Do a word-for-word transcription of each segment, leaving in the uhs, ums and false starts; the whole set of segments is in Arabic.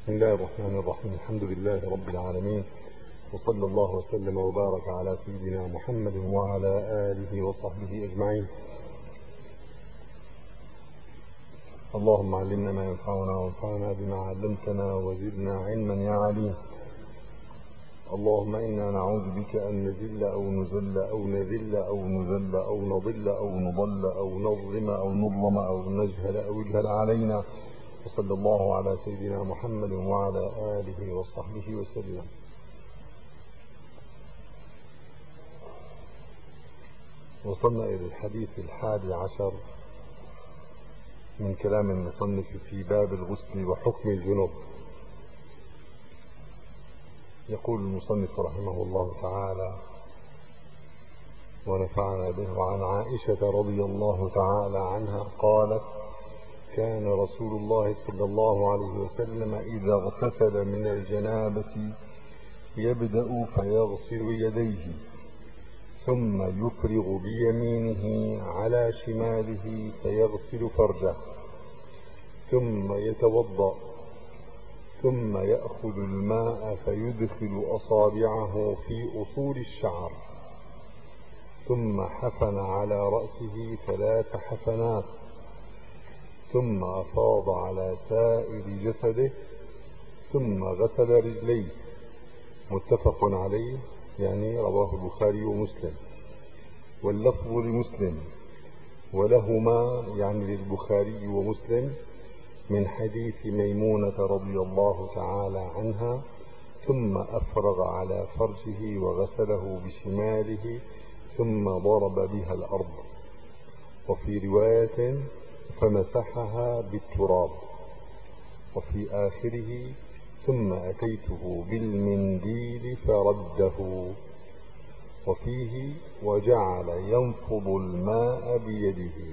بسم الله الرحمن الرحيم. الحمد لله رب العالمين، وصلى الله وسلم وبارك على سيدنا محمد وعلى آله وصحبه أجمعين. اللهم علمنا ما ينفعنا وانفعنا بما علمتنا وزدنا علما يا عليم. اللهم إنا نعوذ بك أن نزل أو نزل أو نذل أو نذل أو نضل أو نضل أو نظلم أو نظلم أو نجهل أو يجهل علينا. وصلى الله على سيدنا محمد وعلى آله وصحبه وسلم. وصلنا إلى الحديث الحادي عشر من كلام المصنف في باب الغسل وحكم الجنوب. يقول المصنف رحمه الله تعالى ونفعنا به: وعن عائشة رضي الله تعالى عنها قالت: كان رسول الله صلى الله عليه وسلم إذا اغتسل من الجنابة يبدأ فيغسل يديه ثم يفرغ بيمينه على شماله فيغسل فرجه ثم يتوضأ ثم يأخذ الماء فيدخل أصابعه في أصول الشعر ثم حفن على رأسه ثلاث حفنات ثم أفاض على سائر جسده ثم غسل رجليه. متفق عليه، يعني رواه البخاري ومسلم، واللفظ لمسلم ولهما، يعني للبخاري ومسلم، من حديث ميمونة رضي الله تعالى عنها: ثم أفرغ على فرجه وغسله بشماله ثم ضرب بها الأرض. وفي رواية: فمسحها بالتراب. وفي آخره: ثم أتيته بالمنديل فرده. وفيه: وجعل ينفض الماء بيده.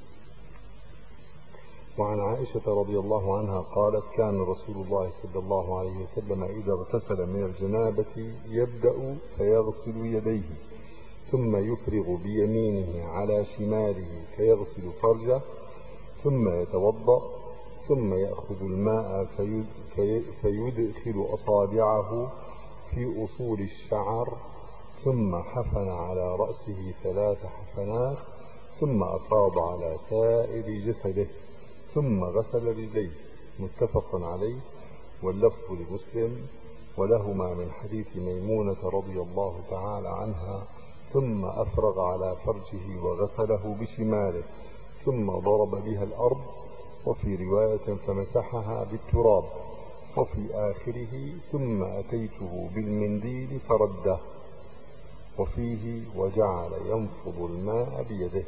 وعن عائشة رضي الله عنها قالت: كان رسول الله صلى الله عليه وسلم إذا اغتسل من الجنابة يبدأ فيغسل يديه ثم يفرغ بيمينه على شماله فيغسل فرجه ثم يتوضأ ثم يأخذ الماء فيدخل أصابعه في أصول الشعر ثم حفن على رأسه ثلاث حفنات ثم أفاض على سائر جسده ثم غسل رجليه. متفق عليه، واللفظ لمسلم ولهما من حديث ميمونة رضي الله تعالى عنها: ثم أفرغ على فرجه وغسله بشماله ثم ضرب بها الأرض. وفي رواية: فمسحها بالتراب. وفي آخره: ثم أتيته بالمنديل فرده. وفيه: وجعل ينفض الماء بيده.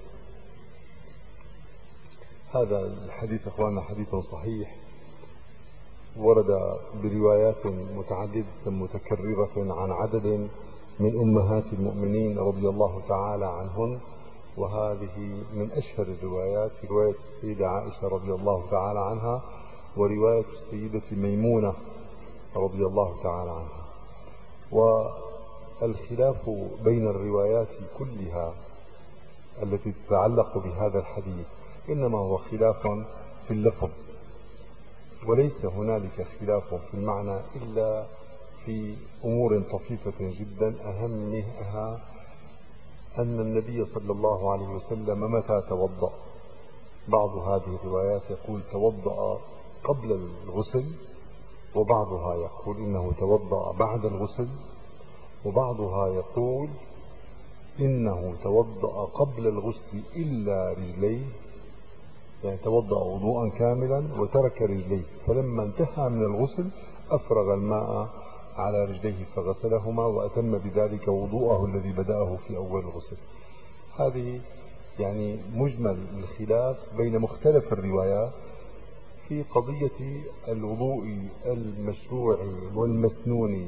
هذا الحديث اخواننا حديث صحيح، ورد بروايات متعددة متكررة عن عدد من أمهات المؤمنين رضي الله تعالى عنهن، وهذه من أشهر الروايات رواية السيدة عائشة رضي الله تعالى عنها ورواية السيدة ميمونة رضي الله تعالى عنها. والخلاف بين الروايات كلها التي تتعلق بهذا الحديث إنما هو خلاف في اللفظ، وليس هنالك خلاف في المعنى إلا في أمور طفيفة جدا، أهمها أن النبي صلى الله عليه وسلم متى توضأ. بعض هذه الروايات يقول توضأ قبل الغسل، وبعضها يقول إنه توضأ بعد الغسل، وبعضها يقول إنه توضأ قبل الغسل إلا رجليه، يعني توضأ وضوءا كاملا وترك رجليه، فلما انتهى من الغسل أفرغ الماء على رجليه فغسلهما وأتم بذلك وضوءه الذي بدأه في أول الغسل. هذه يعني مجمل الخلاف بين مختلف الروايات في قضية الوضوء المشروع والمسنون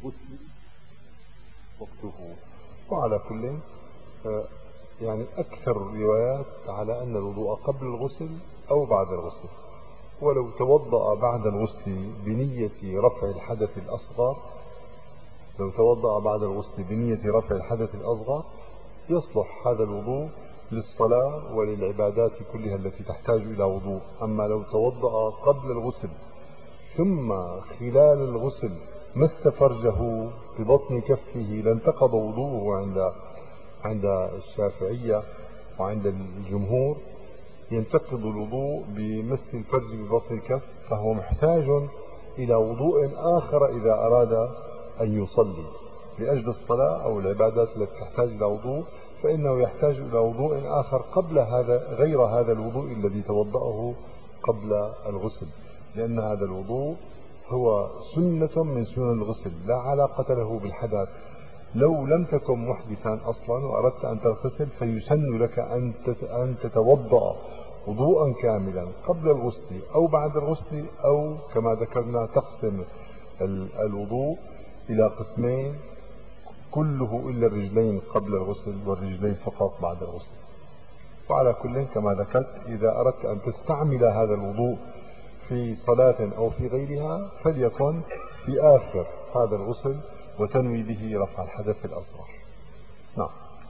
وقته. وعلى كل يعني أكثر الروايات على أن الوضوء قبل الغسل أو بعد الغسل، ولو توضأ بعد الغسل بنية رفع الحدث الأصغر لو توضأ بعد الغسل بنية رفع الحدث الأصغر يصلح هذا الوضوء للصلاة وللعبادات كلها التي تحتاج إلى وضوء. أما لو توضأ قبل الغسل ثم خلال الغسل مس فرجه ببطن كفه لانتقض وضوءه عند عند الشافعية وعند الجمهور. ينتقض الوضوء بمس الفرج ببطن الكف، فهو محتاج إلى وضوء آخر إذا أراد أن يصلي لأجل الصلاة أو العبادات التي تحتاج إلى وضوء، فإنه يحتاج إلى وضوء آخر قبل هذا غير هذا الوضوء الذي توضأه قبل الغسل، لأن هذا الوضوء هو سنة من سنن الغسل لا علاقة له بالحدث. لو لم تكن محدثا أصلا وأردت أن تغتسل فيسن لك أن تتوضأ وضوءا كاملا قبل الغسل أو بعد الغسل، أو كما ذكرنا تقسم الوضوء إلى قسمين، كله إلا الرجلين قبل الغسل والرجلين فقط بعد الغسل. وعلى كل كما ذكرت إذا أردت أن تستعمل هذا الوضوء في صلاة أو في غيرها فليكن في آخر هذا الغسل وتنوي به رفع الحدث الأصغر. نعم.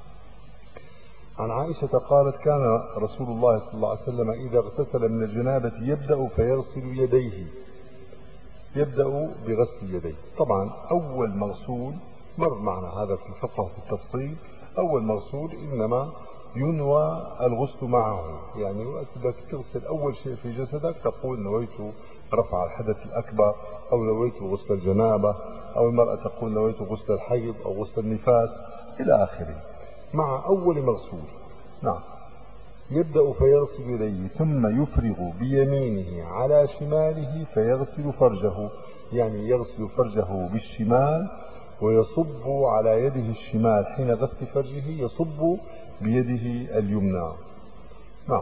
عن عائشة قالت كان رسول الله صلى الله عليه وسلم إذا اغتسل من الجنابة يبدأ فيغسل يديه، يبدأ بغسل يديه. طبعا أول مغسول مر معنا هذا في الفقه في التفصيل، أول مغسول إنما ينوى الغسل معه، يعني وقت بدك تغسل أول شيء في جسدك تقول نويت رفع الحدث الأكبر، أو نويت غسل الجنابة، أو المرأة تقول نويت غسل الحيض أو غسل النفاس إلى آخره مع أول مغسول. نعم. يبدأ فيغسل يديه ثم يفرغ بيمينه على شماله فيغسل فرجه، يعني يغسل فرجه بالشمال ويصب على يده الشمال حين غسل فرجه يصب بيده اليمنى. نعم.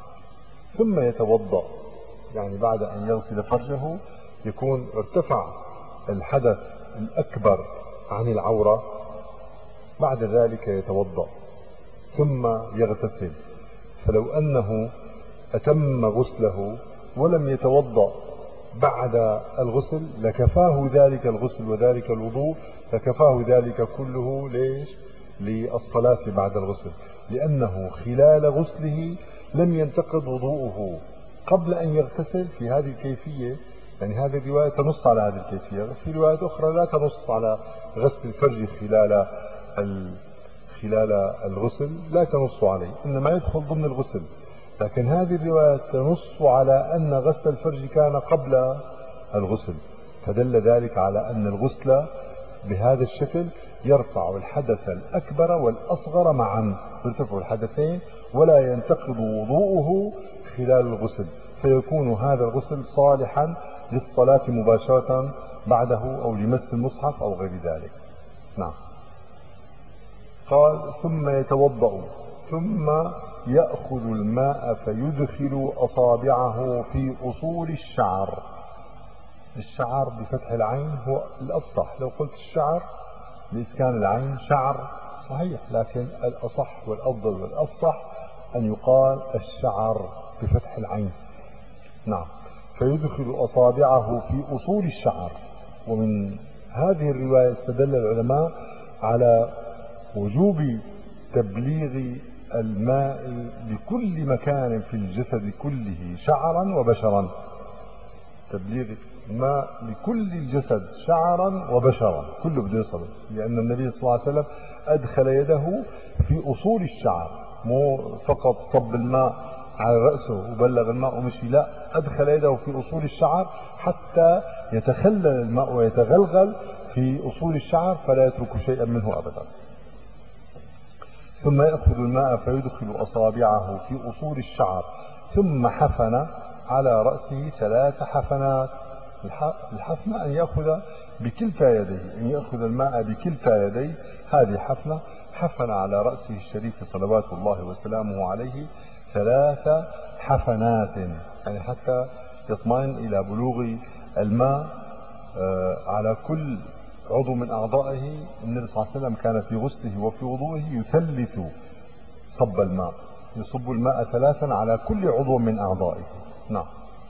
ثم يتوضأ، يعني بعد أن يغسل فرجه يكون ارتفع الحدث الأكبر عن العورة، بعد ذلك يتوضأ ثم يغتسل. فلو أنه أتم غسله ولم يتوضأ بعد الغسل لكفاه ذلك الغسل وذلك الوضوء، لكفاه ذلك كله. ليش؟ للصلاة بعد الغسل، لأنه خلال غسله لم ينتقض وضوءه قبل أن يغتسل في هذه الكيفية. يعني هذه الرواية تنص على هذه الكيفية، في روايات أخرى لا تنص على غسل الفرج خلال خلال الغسل، لا تنص عليه، إنما يدخل ضمن الغسل. لكن هذه الرواية تنص على أن غسل الفرج كان قبل الغسل، فدل ذلك على أن الغسل بهذا الشكل يرفع الحدث الأكبر والأصغر معا، يرتفع الحدثين ولا ينتقض وضوءه خلال الغسل، فيكون هذا الغسل صالحا للصلاة مباشرة بعده أو لمس المصحف أو غير ذلك. نعم. قال ثم يتوضأ ثم يأخذ الماء فيدخل أصابعه في أصول الشعر. الشعر بفتح العين هو الأفصح، لو قلت الشعر بإسكان العين شعر صحيح، لكن الأصح والأفضل والأفصح أن يقال الشعر بفتح العين. نعم. فيدخل أصابعه في أصول الشعر. ومن هذه الرواية استدل العلماء على وجوب تبليغ الماء لكل مكان في الجسد كله شعرا وبشرا، تبليغ الماء لكل الجسد شعرا وبشرا كله بده يصل، لأن النبي صلى الله عليه وسلم أدخل يده في أصول الشعر، مو فقط صب الماء على رأسه وبلغ الماء ومشي، لا، أدخل يده في أصول الشعر حتى يتخلل الماء ويتغلغل في أصول الشعر فلا يترك شيئا منه أبدا. ثم يأخذ الماء فيدخل أصابعه في أصول الشعر ثم حفن على رأسه ثلاث حفنات. الحفن أن يأخذ بكلتا يديه، أن يأخذ الماء بكلتا يديه، هذه حفنة. حفن على رأسه الشريف صلوات الله وسلامه عليه ثلاث حفنات، يعني حتى يطمئن إلى بلوغ الماء على كل عضو من أعضائه. النبي صلى الله عليه وسلم كان في غسله وفي وضوءه يثلث صب الماء، يصب الماء ثلاثا على كل عضو من أعضائه. نعم.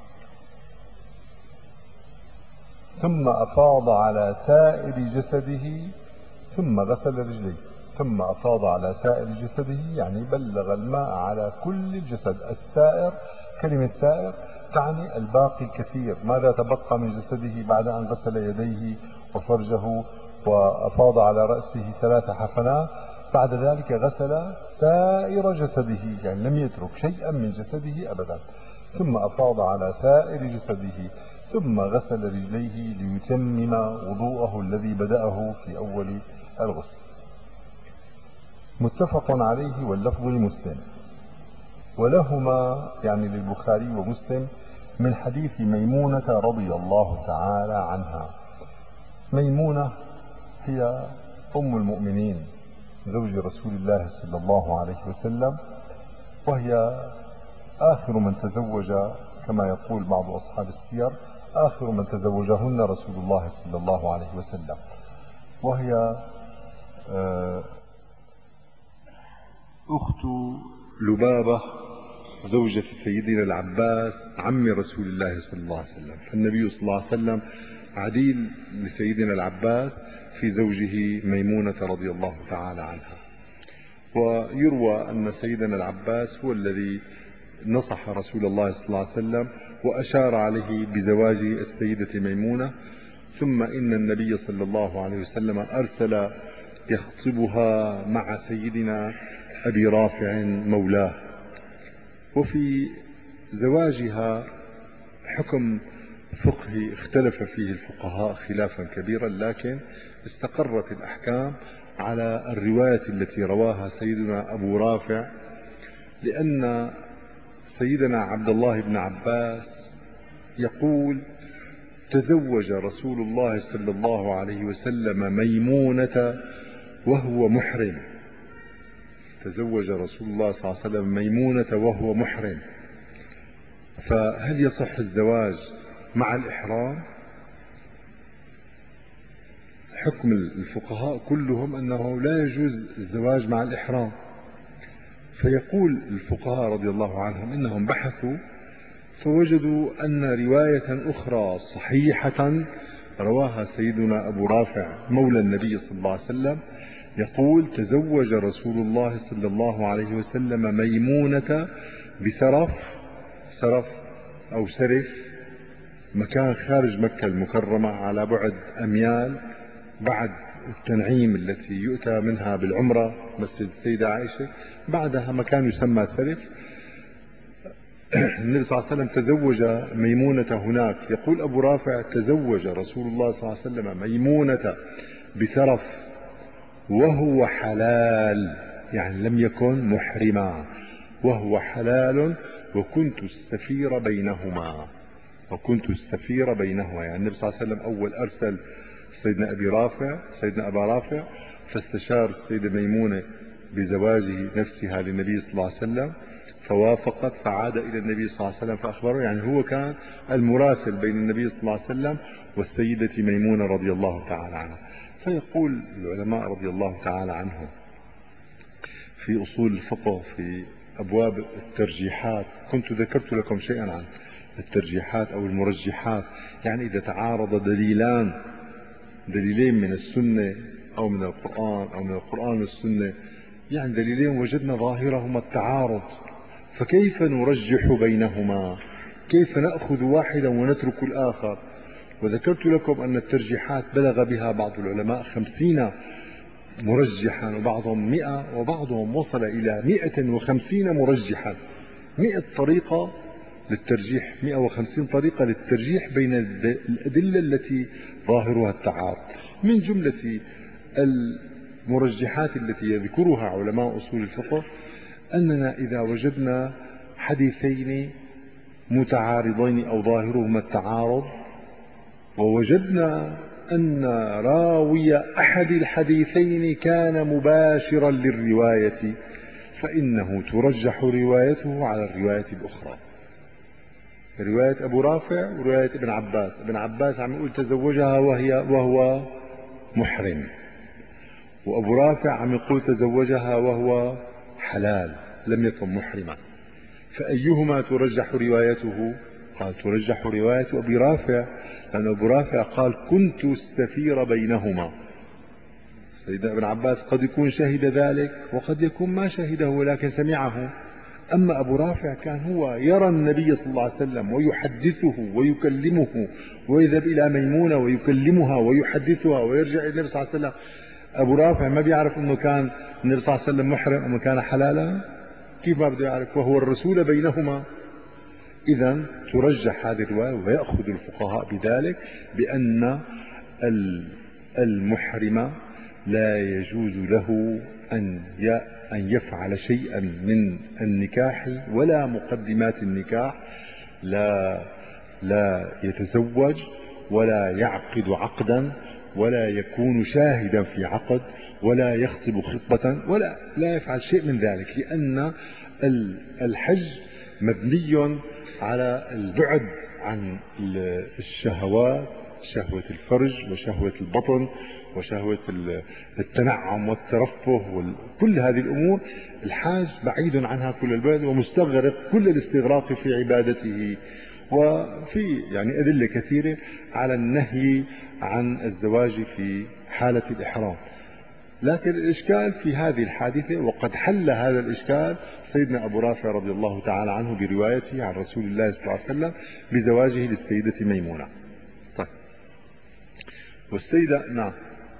ثم أفاض على سائر جسده ثم غسل رجليه. ثم أفاض على سائر جسده يعني بلغ الماء على كل الجسد. السائر، كلمة سائر تعني الباقي كثير. ماذا تبقى من جسده بعد أن غسل يديه وفرجه وأفاض على رأسه ثلاث حفنات؟ بعد ذلك غسل سائر جسده، يعني لم يترك شيئا من جسده أبدا، ثم أفاض على سائر جسده، ثم غسل رجليه ليتمم وضوءه الذي بدأه في أول الغسل. متفق عليه واللفظ لمسلم، ولهما يعني للبخاري ومسلم من حديث ميمونة رضي الله تعالى عنها. ميمونة هي أم المؤمنين زوج رسول الله صلى الله عليه وسلم، وهي آخر من تزوج كما يقول بعض أصحاب السير، آخر من تزوجهن رسول الله صلى الله عليه وسلم، وهي أخت لبابة زوجة سيدنا العباس عم رسول الله صلى الله عليه وسلم. فالنبي صلى الله عليه وسلم عديل لسيدنا العباس في زوجه ميمونة رضي الله تعالى عنها. ويروى أن سيدنا العباس هو الذي نصح رسول الله صلى الله عليه وسلم وأشار عليه بزواج السيدة ميمونة، ثم إن النبي صلى الله عليه وسلم أرسل يخطبها مع سيدنا أبي رافع مولاه. وفي زواجها حكم فقهي اختلف فيه الفقهاء خلافا كبيرا، لكن استقرت الأحكام على الرواية التي رواها سيدنا أبو رافع، لأن سيدنا عبد الله بن عباس يقول: تزوج رسول الله صلى الله عليه وسلم ميمونة وهو محرم. تزوج رسول الله صلى الله عليه وسلم ميمونة وهو محرم، فهل يصح الزواج مع الإحرام؟ حكم الفقهاء كلهم أنه لا يجوز الزواج مع الإحرام. فيقول الفقهاء رضي الله عنهم إنهم بحثوا فوجدوا أن رواية أخرى صحيحة رواها سيدنا أبو رافع مولى النبي صلى الله عليه وسلم، يقول: تزوج رسول الله صلى الله عليه وسلم ميمونة بسرف، سرف أو سرف، مكان خارج مكة المكرمة على بعد أميال بعد التنعيم التي يؤتى منها بالعمرة، مسجد السيدة عائشة، بعدها مكان يسمى سرف. النبي صلى الله عليه وسلم تزوج ميمونة هناك. يقول أبو رافع: تزوج رسول الله صلى الله عليه وسلم ميمونة بسرف وهو حلال، يعني لم يكن محرما، وهو حلال، وكنت السفير بينهما، وكنت السفير بينهما. يعني النبي صلى الله عليه وسلم أول أرسل سيدنا أبي رافع سيدنا أبا رافع فاستشار السيدة ميمونة بزواجه نفسها للنبي صلى الله عليه وسلم، فوافقت، فعاد إلى النبي صلى الله عليه وسلم فأخبره. يعني هو كان المراسل بين النبي صلى الله عليه وسلم والسيدة ميمونة رضي الله تعالى عنها. فيقول العلماء رضي الله تعالى عنهم في أصول الفقه في أبواب الترجيحات، كنت ذكرت لكم شيئا عن الترجيحات أو المرجحات، يعني إذا تعارض دليلان، دليلين من السنة أو من القرآن أو من القرآن والسنة، يعني دليلين وجدنا ظاهرهما التعارض، فكيف نرجح بينهما؟ كيف نأخذ واحدا ونترك الآخر؟ وذكرت لكم أن الترجيحات بلغ بها بعض العلماء خمسين مرجحا، وبعضهم مئة، وبعضهم وصل إلى مئة وخمسين مرجحا. مئة طريقة للترجيح، مئة وخمسين طريقة للترجيح بين الأدلة التي ظاهرها التعارض. من جملة المرجحات التي يذكرها علماء أصول الفقه أننا إذا وجدنا حديثين متعارضين أو ظاهرهما التعارض، ووجدنا أن راوي أحد الحديثين كان مباشرا للرواية، فإنه ترجح روايته على الرواية الأخرى. رواية أبو رافع ورواية ابن عباس، ابن عباس عم يقول تزوجها وهي وهو محرم، وأبو رافع عم يقول تزوجها وهو حلال لم يكن محرما، فأيهما ترجح روايته؟ قال ترجح رواية أبي رافع، لأن أبو رافع قال كنت السفير بينهما. سيدنا ابن عباس قد يكون شهد ذلك وقد يكون ما شهده ولكن سمعه، أما أبو رافع كان هو يرى النبي صلى الله عليه وسلم ويحدثه ويكلمه، ويذهب إلى ميمونة ويكلمها ويحدثها ويرجع إلى النبي صلى الله عليه وسلم. أبو رافع ما بيعرف أنه كان النبي صلى الله عليه وسلم محرم أم كان حلالا؟ كيف ما بده يعرف وهو الرسول بينهما؟ إذا ترجح هذه الرواية ويأخذ الفقهاء بذلك بأن المحرم لا يجوز له أن أن يفعل شيئا من النكاح ولا مقدمات النكاح، لا لا يتزوج ولا يعقد عقدا ولا يكون شاهدا في عقد ولا يخطب خطبة ولا لا يفعل شيء من ذلك، لأن الحج مبني على البعد عن الشهوات، شهوة الفرج وشهوة البطن وشهوة التنعم والترفه وكل هذه الأمور. الحاج بعيد عنها كل البعد ومستغرق كل الاستغراق في عبادته. وفي يعني أدلة كثيرة على النهي عن الزواج في حالة الإحرام. لكن الإشكال في هذه الحادثة، وقد حل هذا الإشكال سيدنا أبو رافع رضي الله تعالى عنه بروايته عن رسول الله صلى الله عليه وسلم بزواجه للسيدة ميمونة. طيب، والسيدة نعم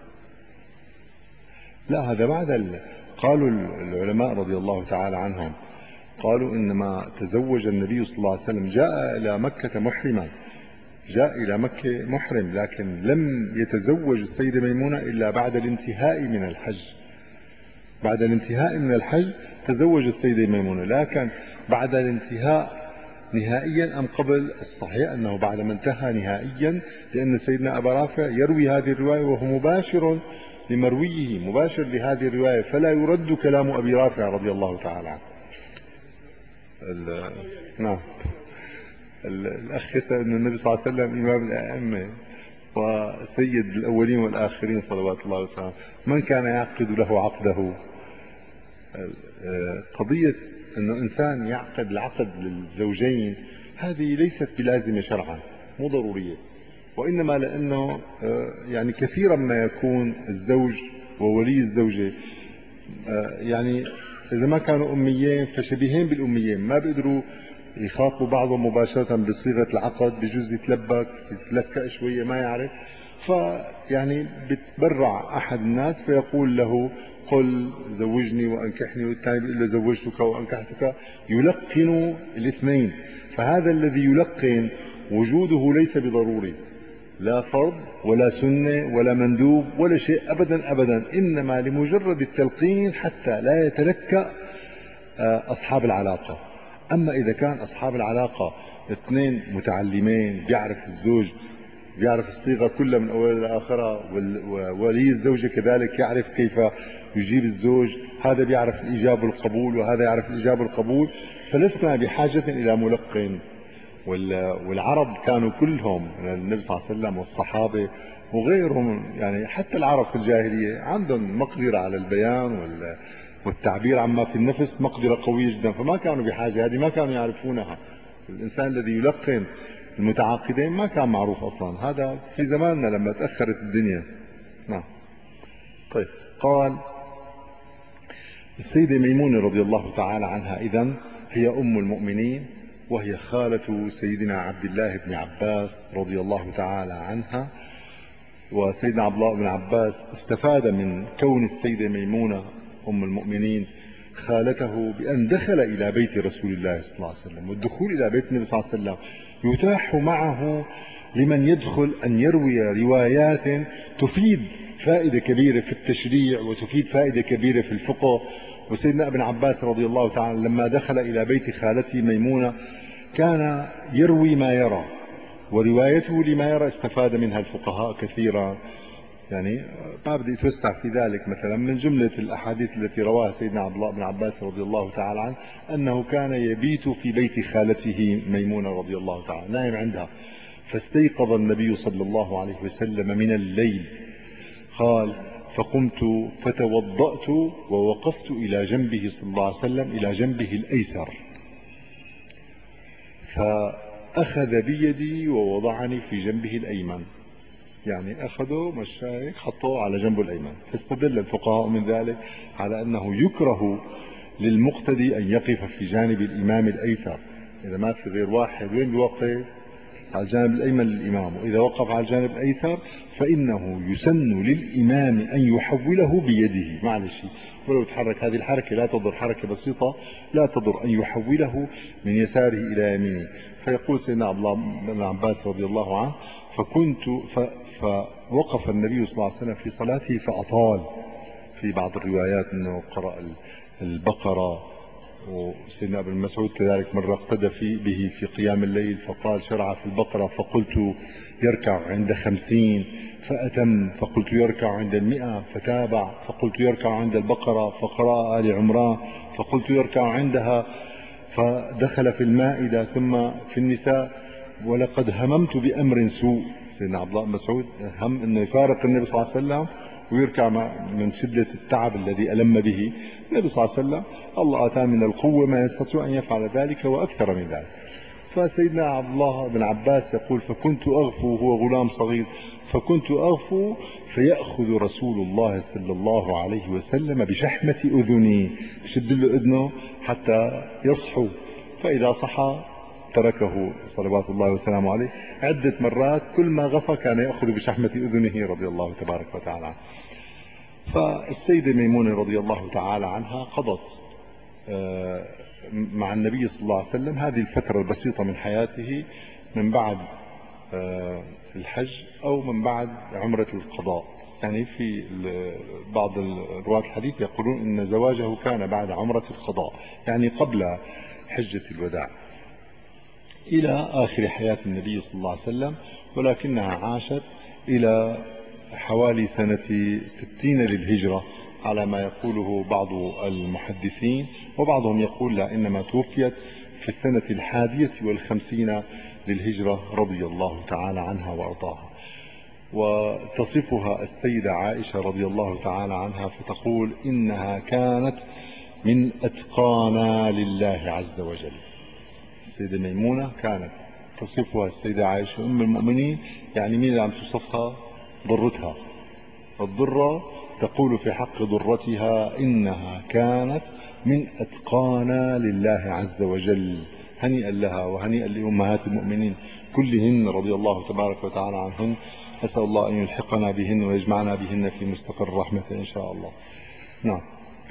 لا هذا بعد ال... قالوا العلماء رضي الله تعالى عنهم قالوا إنما تزوج النبي صلى الله عليه وسلم، جاء إلى مكة محرما، جاء إلى مكة محرم، لكن لم يتزوج السيدة ميمونة إلا بعد الانتهاء من الحج. بعد الانتهاء من الحج تزوج السيدة ميمونة، لكن بعد الانتهاء نهائيا أم قبل؟ الصحيح أنه بعد ما انتهى نهائيا، لأن سيدنا أبا رافع يروي هذه الرواية وهو مباشر لمرويه، مباشر لهذه الرواية، فلا يرد كلام أبي رافع رضي الله تعالى عنه. نعم، الأخ يسأل أن النبي صلى الله عليه وسلم إمام الأئمة وسيد الأولين والآخرين صلوات الله وسلامه، من كان يعقد له عقده؟ قضية أنه إنسان يعقد العقد للزوجين هذه ليست بلازمة شرعا، مو ضرورية، وإنما لأنه يعني كثيرا ما يكون الزوج وولي الزوجة يعني إذا ما كانوا أميين فشبيهين بالأميين، ما بيقدروا يخاطبوا بعضهم مباشرة بصيغة العقد، بجوز يتلبك يتلكأ شوية ما يعرف، فيعني بتبرع أحد الناس فيقول له قل زوجني وأنكحني، والثاني بيقول له زوجتك وأنكحتك، يلقن الاثنين. فهذا الذي يلقن وجوده ليس بضروري، لا فرض ولا سنة ولا مندوب ولا شيء أبدا أبدا، إنما لمجرد التلقين حتى لا يتلكأ أصحاب العلاقة. أما إذا كان أصحاب العلاقة اثنين متعلمين، بيعرف الزوج بيعرف الصيغة كلها من أولها لآخرها، وولي الزوجة كذلك يعرف كيف يجيب الزوج، هذا بيعرف الإجابة والقبول وهذا يعرف الإجابة والقبول، فلسنا بحاجة إلى ملقن. والعرب كانوا كلهم، النبي صلى الله عليه وسلم والصحابة وغيرهم، يعني حتى العرب في الجاهلية عندهم مقدرة على البيان والتعبير عما في النفس، مقدرة قوية جدا، فما كانوا بحاجة، هذه ما كانوا يعرفونها. الإنسان الذي يلقن المتعاقدين ما كان معروف أصلا، هذا في زماننا لما تأخرت الدنيا. نعم. طيب، قال السيدة ميمونة رضي الله تعالى عنها إذن هي أم المؤمنين، وهي خالة سيدنا عبد الله بن عباس رضي الله تعالى عنها. وسيدنا عبد الله بن عباس استفاد من كون السيدة ميمونة أم المؤمنين خالته بأن دخل إلى بيت رسول الله صلى الله عليه وسلم، والدخول إلى بيت النبي صلى الله عليه وسلم يتاح معه لمن يدخل أن يروي روايات تفيد فائدة كبيرة في التشريع وتفيد فائدة كبيرة في الفقه. وسيدنا ابن عباس رضي الله تعالى لما دخل إلى بيت خالته ميمونة كان يروي ما يرى، وروايته لما يرى استفاد منها الفقهاء كثيرا. يعني ما بدي اتوسع في ذلك، مثلا من جملة الأحاديث التي رواها سيدنا عبد الله بن عباس رضي الله تعالى عنه أنه كان يبيت في بيت خالته ميمونة رضي الله تعالى، نائم عندها، فاستيقظ النبي صلى الله عليه وسلم من الليل، قال فقمت فتوضأت ووقفت إلى جنبه صلى الله عليه وسلم، إلى جنبه الأيسر، فأخذ بيدي ووضعني في جنبه الأيمن، يعني أخذوا مشايك حطوه على جنبه الأيمن. فاستدل الفقهاء من ذلك على أنه يكره للمقتدي أن يقف في جانب الإمام الأيسر. إذا ما في غير واحد وين بيوقف؟ على الجانب الأيمن للإمام. وإذا وقف على الجانب الأيسر فإنه يسن للإمام أن يحوله بيده، معلش ولو تحرك هذه الحركة لا تضر، حركة بسيطة لا تضر، أن يحوله من يساره إلى يمينه. فيقول سيدنا عبد الله بن عباس رضي الله عنه: فكنت فوقف النبي صلى الله عليه وسلم في صلاته فأطال. في بعض الروايات أنه قرأ البقرة، وسيدنا ابن مسعود كذلك مرة اقتدى في به في قيام الليل فقال: شرع في البقرة فقلت يركع عند خمسين فأتم، فقلت يركع عند المئة فتابع، فقلت يركع عند البقرة فقرأ آل عمران، فقلت يركع عندها، فدخل في المائدة ثم في النساء. ولقد هممت بأمر سوء. سيدنا عبد الله بن مسعود هم أنه يفارق النبي صلى الله عليه وسلم ويركع من شدة التعب الذي ألم به النبي صلى الله عليه وسلم. الله آتاه من القوة ما يستطيع أن يفعل ذلك وأكثر من ذلك. فسيدنا عبد الله بن عباس يقول: فكنت أغفو، هو غلام صغير، فكنت أغفو فيأخذ رسول الله صلى الله عليه وسلم بشحمة أذني، يشد له أذنه حتى يصحو، فإذا صحى تركه صلوات الله وسلامه عليه. عدة مرات كل ما غفى كان يأخذ بشحمة أذنه رضي الله تبارك وتعالى. فالسيدة ميمونة رضي الله تعالى عنها قضت مع النبي صلى الله عليه وسلم هذه الفترة البسيطة من حياته من بعد الحج أو من بعد عمرة القضاء. يعني في بعض رواة الحديث يقولون إن زواجه كان بعد عمرة القضاء، يعني قبل حجة الوداع، إلى آخر حياة النبي صلى الله عليه وسلم. ولكنها عاشت إلى حوالي سنة ستين للهجرة على ما يقوله بعض المحدثين، وبعضهم يقول لا، إنما توفيت في السنة الحادية والخمسين للهجرة رضي الله تعالى عنها وأرضاها. وتصفها السيدة عائشة رضي الله تعالى عنها فتقول: إنها كانت من أتقانا لله عز وجل. السيدة ميمونة كانت تصفها السيدة عائشة أم المؤمنين، يعني مين اللي عم توصفها؟ ضرتها. الضرة تقول في حق ضرتها: إنها كانت من أتقانا لله عز وجل. هنيئا لها وهنيئا لأمهات المؤمنين كلهن رضي الله تبارك وتعالى عنهن. أسأل الله أن يلحقنا بهن ويجمعنا بهن في مستقر رحمته إن شاء الله. نعم.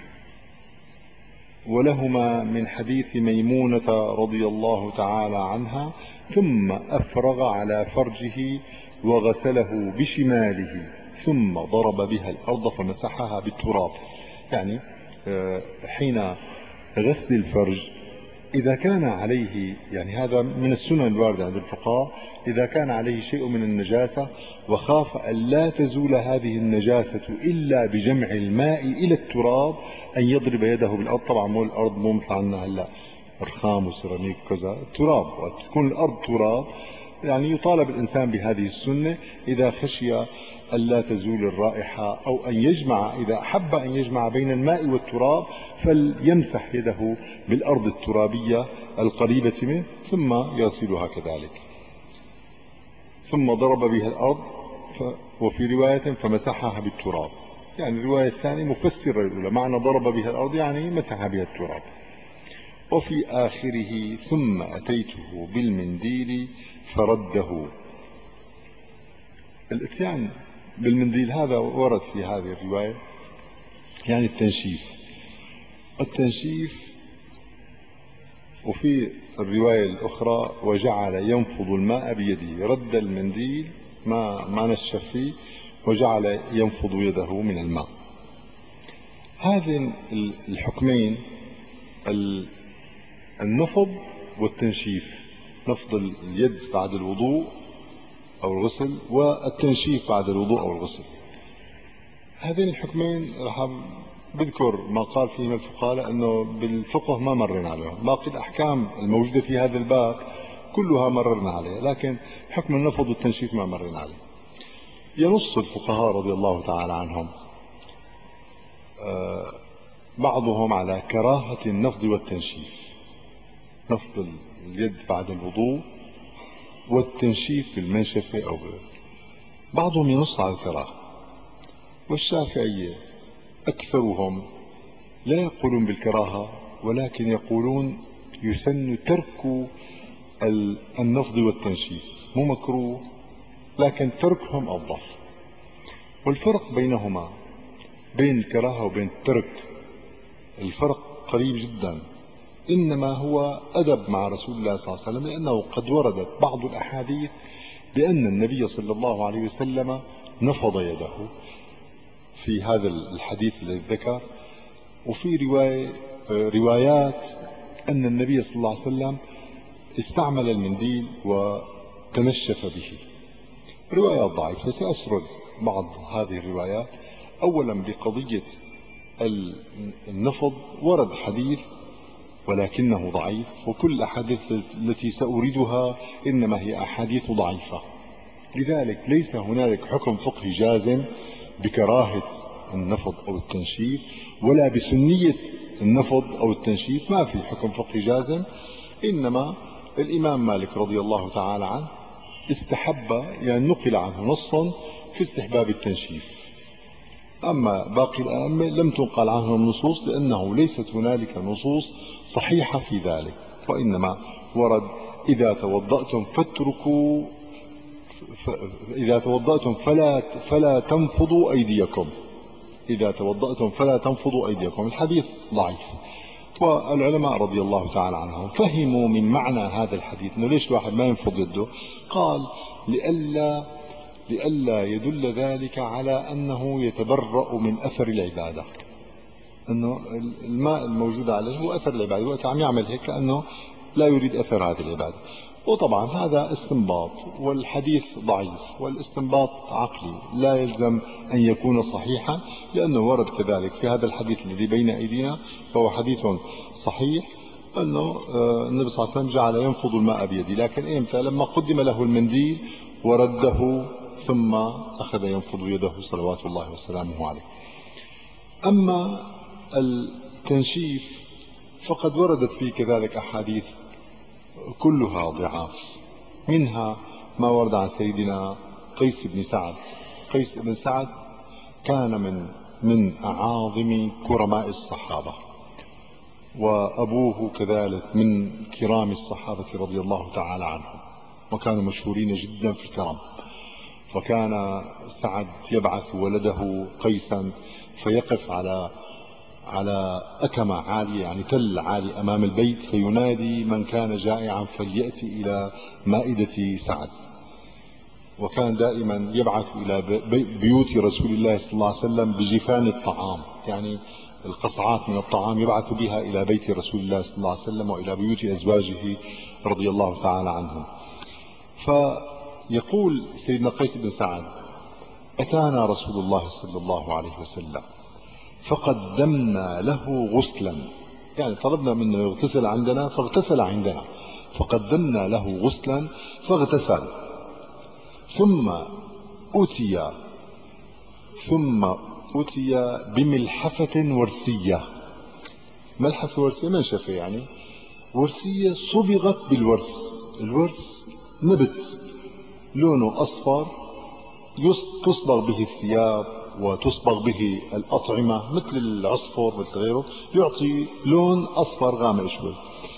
ولهما من حديث ميمونة رضي الله تعالى عنها: ثم أفرغ على فرجه وغسله بشماله ثم ضرب بها الأرض فمسحها بالتراب. يعني حين غسل الفرج إذا كان عليه، يعني هذا من السنن الواردة عند الفقهاء، إذا كان عليه شيء من النجاسة وخاف أن لا تزول هذه النجاسة إلا بجمع الماء إلى التراب، أن يضرب يده بالأرض. طبعا مو الأرض مو مثل عنا هلا رخام وسيراميك وكذا، التراب، وتكون الأرض تراب. يعني يطالب الإنسان بهذه السنة إذا خشي أن لا تزول الرائحة، أو أن يجمع، إذا أحب أن يجمع بين الماء والتراب فليمسح يده بالأرض الترابية القريبة منه ثم يغسلها كذلك. ثم ضرب بها الأرض، وفي رواية فمسحها بالتراب. يعني الرواية الثانية مفسرة الأولى، معنى ضرب بها الأرض يعني مسح بها التراب. وفي آخره: ثم أتيته بالمنديل فرده. الاتيان بالمنديل هذا ورد في هذه الرواية، يعني التنشيف التنشيف وفي الرواية الأخرى: وجعل ينفض الماء بيده، رد المنديل ما ما نشف فيه وجعل ينفض يده من الماء. هذين الحكمين، النفض والتنشيف، نفض اليد بعد الوضوء أو الغسل والتنشيف بعد الوضوء أو الغسل، هذين الحكمين رح بذكر ما قال فيهم الفقهاء، لأنه بالفقه ما مرنا عليهم. باقي الأحكام الموجودة في هذا الباب كلها مررنا عليها، لكن حكم النفض والتنشيف ما مرنا عليه. ينص الفقهاء رضي الله تعالى عنهم بعضهم على كراهة النفض والتنشيف، نفض اليد بعد الوضوء والتنشيف بالمنشفة أو غيره. بعضهم ينص على الكراهة، والشافعية أكثرهم لا يقولون بالكراهة، ولكن يقولون يسن ترك النفض والتنشيف، مو مكروه لكن تركهم أفضل. والفرق بينهما بين الكراهة وبين الترك الفرق قريب جدا، إنما هو أدب مع رسول الله صلى الله عليه وسلم، لأنه قد وردت بعض الأحاديث بأن النبي صلى الله عليه وسلم نفض يده في هذا الحديث الذي ذكر، وفي رواية روايات أن النبي صلى الله عليه وسلم استعمل المنديل وتنشف به. روايات ضعيفة، سأسرد بعض هذه الروايات. أولا بقضية النفض ورد حديث ولكنه ضعيف، وكل الأحاديث التي سأريدها إنما هي أحاديث ضعيفة، لذلك ليس هنالك حكم فقهي جازم بكراهة النفض أو التنشيف، ولا بسنية النفض أو التنشيف، ما في حكم فقهي جازم. إنما الإمام مالك رضي الله تعالى عنه استحب، يعني نقل عنه نصا في استحباب التنشيف. أما باقي الأئمة لم تنقل عنهم نصوص، لأنه ليست هنالك نصوص صحيحة في ذلك، وإنما ورد إذا توضأتم فاتركوا إذا توضأتم فلا فلا تنفضوا أيديكم إذا توضأتم فلا تنفضوا أيديكم. الحديث ضعيف، والعلماء رضي الله تعالى عنهم فهموا من معنى هذا الحديث انه ليش الواحد ما ينفض يده، قال لئلا لئلا يدل ذلك على أنه يتبرأ من أثر العبادة، أنه الماء الموجود عليه هو أثر العبادة، وقت عم يعمل هيك كأنه لا يريد أثر هذه العبادة. وطبعا هذا استنباط، والحديث ضعيف، والاستنباط عقلي لا يلزم أن يكون صحيحا، لأنه ورد كذلك في هذا الحديث الذي بين أيدينا، فهو حديث صحيح، أنه النبي صلى الله عليه وسلم جعل ينفض الماء بيده، لكن إمتى؟ لما قدم له المنديل ورده ثم أخذ ينفض يده صلوات الله وسلامه عليه. أما التنشيف فقد وردت فيه كذلك أحاديث كلها ضعاف، منها ما ورد عن سيدنا قيس بن سعد. قيس بن سعد كان من من أعاظم كرماء الصحابة، وأبوه كذلك من كرام الصحابة رضي الله تعالى عنهم، وكانوا مشهورين جدا في الكرم. فكان سعد يبعث ولده قيسا فيقف على على أكمة عالية، يعني تل عالي أمام البيت، فينادي من كان جائعا فليأتي إلى مائدة سعد. وكان دائما يبعث إلى بيوت رسول الله صلى الله عليه وسلم بجفان الطعام، يعني القصعات من الطعام يبعث بها إلى بيت رسول الله صلى الله عليه وسلم وإلى بيوت أزواجه رضي الله تعالى عنهم. فيقول سيدنا قيس بن سعد: أتانا رسول الله صلى الله عليه وسلم فقدمنا له غسلا، يعني طلبنا منه يغتسل عندنا فاغتسل عندنا، فقدمنا له غسلا فاغتسل، ثم أتي ثم أتي بملحفة ورسية. ملحفة ورسية منشفة، يعني ورسية صبغت بالورس. الورس نبت لونه أصفر تصبغ به الثياب وتصبغ به الأطعمة، مثل العصفر مثل غيره، يعطي لون أصفر غامق شوي.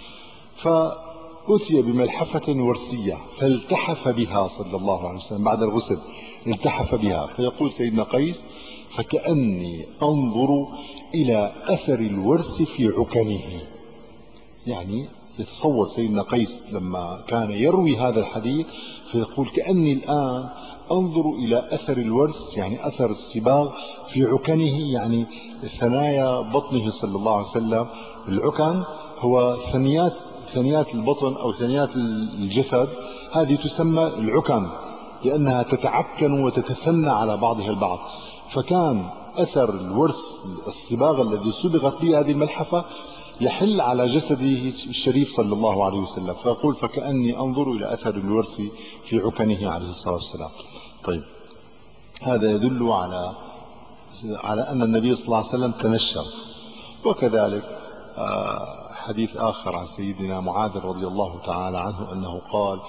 فأتي بملحفة ورسية فالتحف بها صلى الله عليه وسلم بعد الغسل، التحف بها. فيقول سيدنا قيس: فكأني أنظر إلى أثر الورس في عكنه. يعني يتصور سيدنا قيس لما كان يروي هذا الحديث فيقول: كأني الآن أنظر إلى أثر الورس، يعني أثر الصباغ في عكنه، يعني ثنايا بطنه صلى الله عليه وسلم. العكن هو ثنيات ثنيات البطن أو ثنيات الجسد، هذه تسمى العكن لأنها تتعكن وتتثنى على بعضها البعض. فكان أثر الورس الصباغ الذي صبغت به هذه الملحفة يحل على جسده الشريف صلى الله عليه وسلم. فيقول: فكأني أنظر إلى أثر الورس في عكنه عليه الصلاة والسلام. طيب، هذا يدل على على أن النبي صلى الله عليه وسلم تنشف. وكذلك حديث آخر عن سيدنا معاذ رضي الله تعالى عنه أنه قال: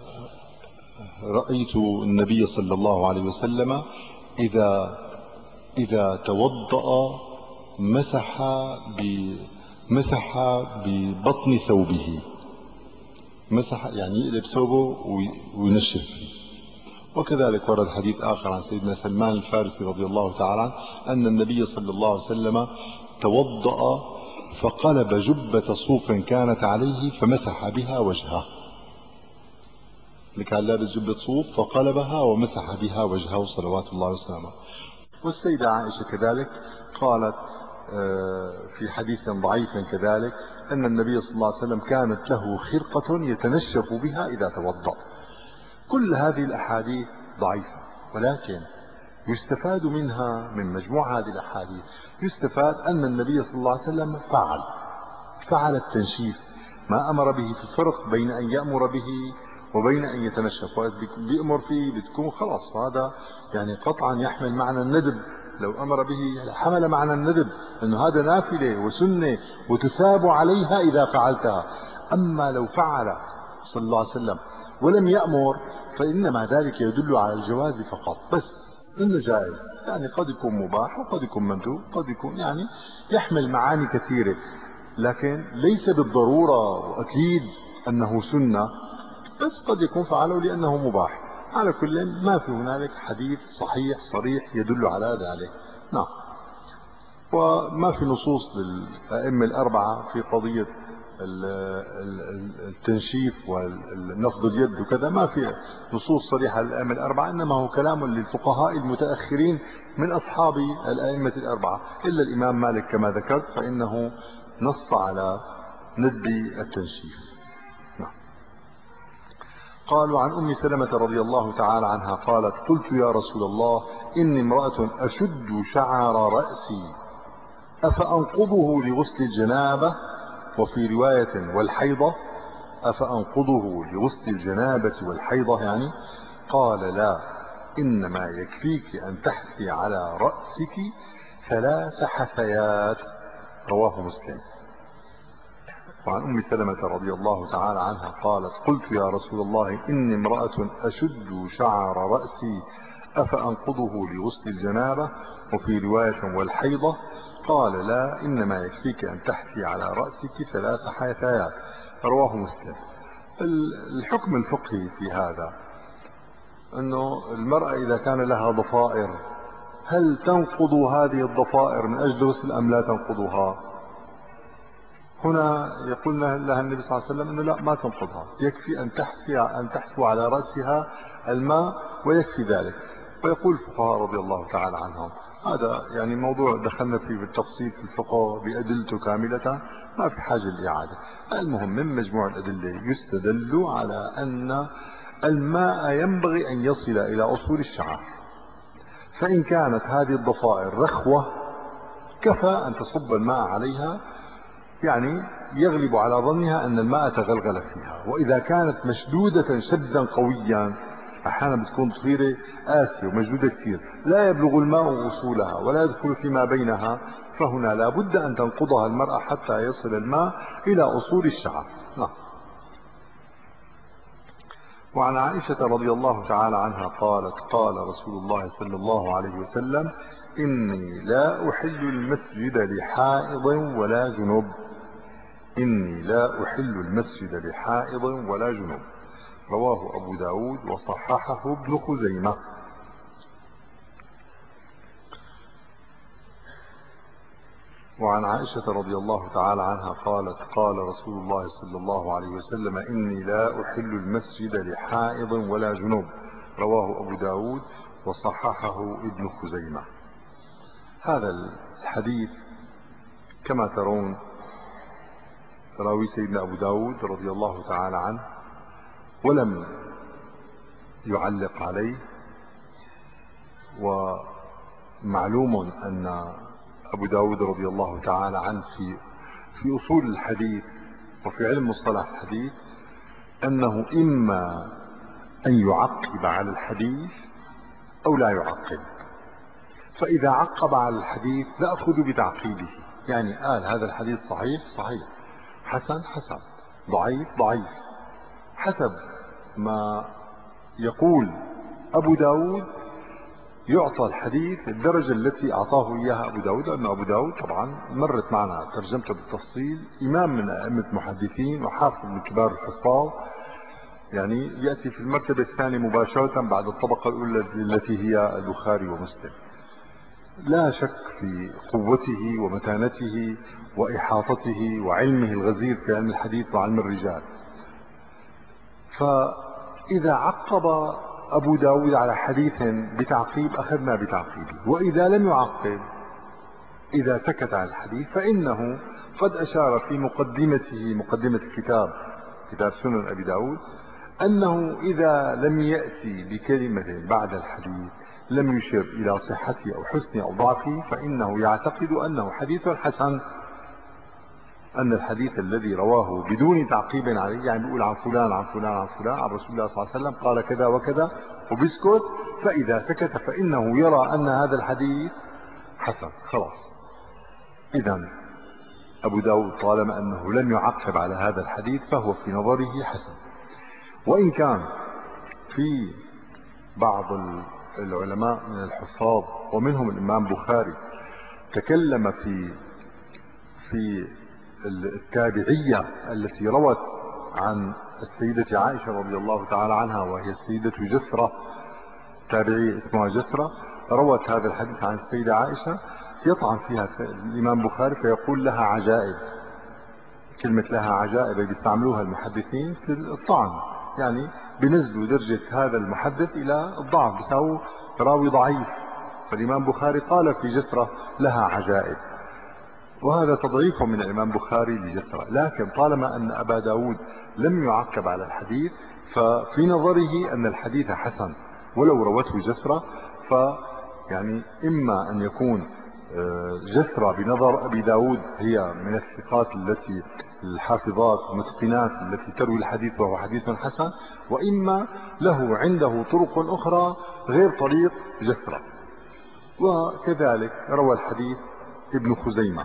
رأيت النبي صلى الله عليه وسلم إذا إذا توضأ مسح مسح ببطن ثوبه، مسح يعني يقلب ثوبه وينشف فيه. وكذلك ورد حديث آخر عن سيدنا سلمان الفارسي رضي الله تعالى عنه أن النبي صلى الله عليه وسلم توضأ فقلب جبة صوف كانت عليه فمسح بها وجهه. كان لابس جبة صوف فقلبها ومسح بها وجهه صلوات الله وسلامه. والسيدة عائشة كذلك قالت في حديث ضعيف كذلك أن النبي صلى الله عليه وسلم كانت له خرقة يتنشف بها إذا توضأ. كل هذه الأحاديث ضعيفة، ولكن يستفاد منها، من مجموع هذه الأحاديث يستفاد أن النبي صلى الله عليه وسلم فعل فعل التنشيف، ما أمر به في الفرق بين أن يأمر به وبين أن يتنشف. وقت بيأمر فيه بتكون خلاص هذا يعني قطعا يحمل معنى الندب، لو أمر به حمل معنى الندب أنه هذا نافلة وسنة وتثاب عليها إذا فعلتها. أما لو فعل صلى الله عليه وسلم ولم يأمر فإنما ذلك يدل على الجواز فقط، بس إنه جائز، يعني قد يكون مباح وقد يكون مندوب، قد يكون يعني يحمل معاني كثيرة، لكن ليس بالضرورة وأكيد أنه سنة، بس قد يكون فعله لأنه مباح. على كل ما في هنالك حديث صحيح صريح يدل على ذلك. نعم. وما في نصوص للأئمة الأربعة في قضية التنشيف والنفض اليد وكذا، ما في نصوص صريحة للأئمة الأربعة، إنما هو كلام للفقهاء المتأخرين من أصحاب الأئمة الأربعة، إلا الإمام مالك كما ذكرت فإنه نص على ندب التنشيف. نعم. قالوا عن أم سلمة رضي الله تعالى عنها قالت: قلت يا رسول الله إني امرأة أشد شعر رأسي أفأنقضه لغسل الجنابة؟ وفي رواية والحيضة: أفأنقضه لغسل الجنابة والحيضة يعني؟ قال: لا، إنما يكفيك أن تحثي على رأسك ثلاث حثيات. رواه مسلم. وعن أم سلمة رضي الله تعالى عنها قالت: قلت يا رسول الله إني امرأة أشد شعر رأسي أفأنقضه لغسل الجنابة؟ وفي رواية والحيضة: قال: لا، إنما يكفيك أن تحثي على رأسك ثلاث حثيات. رواه مسلم. الحكم الفقهي في هذا أنه المرأة إذا كان لها ضفائر هل تنقض هذه الضفائر من أجل غسل أم لا تنقضها؟ هنا يقول لها النبي صلى الله عليه وسلم أنه لا، ما تنقضها، يكفي أن تحثي أن تحثو على رأسها الماء ويكفي ذلك. ويقول الفقهاء رضي الله تعالى عنهم، هذا يعني موضوع دخلنا فيه بالتفصيل في الفقه بأدلته كاملة، ما في حاجة للإعادة. المهم من مجموع الأدلة يستدل على أن الماء ينبغي أن يصل إلى أصول الشعر، فإن كانت هذه الضفائر رخوة كفى أن تصب الماء عليها، يعني يغلب على ظنها أن الماء تغلغل فيها. وإذا كانت مشدودة شدا قويا، أحيانا بتكون ضفيرة قاسية ومشدودة كثير لا يبلغ الماء أصولها ولا يدخل فيما بينها، فهنا لا بد أن تنقضها المرأة حتى يصل الماء إلى أصول الشعر. نعم. وعن عائشة رضي الله تعالى عنها قالت: قال رسول الله صلى الله عليه وسلم: إني لا أحل المسجد لحائض ولا جنب. إني لا أحل المسجد لحائض ولا جنب. رواه أبو داود وصححه ابن خزيمة. وعن عائشة رضي الله تعالى عنها قالت: قال رسول الله صلى الله عليه وسلم: إني لا أحل المسجد لحائض ولا جنوب. رواه أبو داود وصححه ابن خزيمة. هذا الحديث كما ترون راوي سيدنا أبو داود رضي الله تعالى عنه ولم يعلق عليه. ومعلوم أن أبو داود رضي الله تعالى عنه في في أصول الحديث وفي علم مصطلح الحديث أنه إما أن يعقب على الحديث أو لا يعقب. فإذا عقب على الحديث نأخذ بتعقيبه، يعني قال هذا الحديث صحيح صحيح، حسن حسن، ضعيف ضعيف، حسب ما يقول أبو داود يعطى الحديث الدرجة التي أعطاه إياها أبو داود، لأن أبو داود طبعا مرت معنا ترجمته بالتفصيل، إمام من أئمة محدثين وحافظ من كبار الحفاظ، يعني يأتي في المرتبة الثانية مباشرة بعد الطبقة الأولى التي هي البخاري ومسلم. لا شك في قوته ومتانته وإحاطته وعلمه الغزير في علم الحديث وعلم الرجال. فإذا عقب أبو داود على حديث بتعقيب أخذنا بتعقيبه، وإذا لم يعقب، إذا سكت عن الحديث، فإنه قد أشار في مقدمته، مقدمة الكتاب، كتاب سنن أبي داود، أنه إذا لم يأتي بكلمة بعد الحديث لم يشر إلى صحته أو حسنه أو ضعفه، فإنه يعتقد أنه حديث حسن، أن الحديث الذي رواه بدون تعقيب عليه، يعني بيقول عن فلان عن فلان عن فلان عن رسول الله صلى الله عليه وسلم قال كذا وكذا وبيسكت، فإذا سكت فإنه يرى أن هذا الحديث حسن خلاص. إذن أبو داود طالما أنه لم يعقب على هذا الحديث فهو في نظره حسن. وإن كان في بعض العلماء من الحفاظ ومنهم الإمام بخاري تكلم في في التابعية التي روت عن السيدة عائشة رضي الله تعالى عنها، وهي السيدة جسرة، تابعية اسمها جسرة، روت هذا الحديث عن السيدة عائشة، يطعن فيها الإمام بخاري فيقول لها عجائب. كلمة لها عجائب بيستعملوها المحدثين في الطعن، يعني بنزلوا درجة هذا المحدث إلى الضعف، بيساووا راوي ضعيف. فالإمام بخاري قال في جسرة لها عجائب، وهذا تضعيف من الإمام بخاري لجسرة. لكن طالما أن أبا داود لم يعقب على الحديث ففي نظره أن الحديث حسن ولو روته جسرة. ف يعني إما أن يكون جسرة بنظر أبي داود هي من الثقات التي الحافظات المتقنات التي تروي الحديث وهو حديث حسن، وإما له عنده طرق أخرى غير طريق جسرة. وكذلك روى الحديث ابن خزيمة،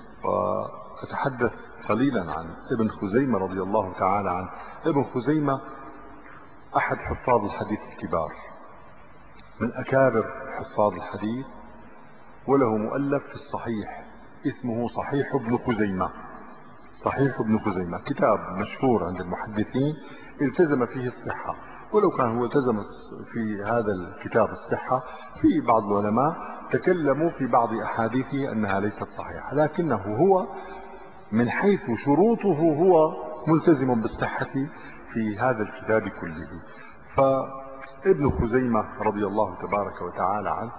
وأتحدث قليلا عن ابن خزيمة رضي الله تعالى عنه. ابن خزيمة أحد حفاظ الحديث الكبار، من أكابر حفاظ الحديث، وله مؤلف في الصحيح اسمه صحيح ابن خزيمة. صحيح ابن خزيمة كتاب مشهور عند المحدثين التزم فيه الصحة، ولو كان هو التزم في هذا الكتاب الصحة، في بعض العلماء تكلموا في بعض أحاديثه أنها ليست صحيحة، لكنه هو من حيث شروطه هو ملتزم بالصحة في هذا الكتاب كله. فابن خزيمة رضي الله تبارك وتعالى عنه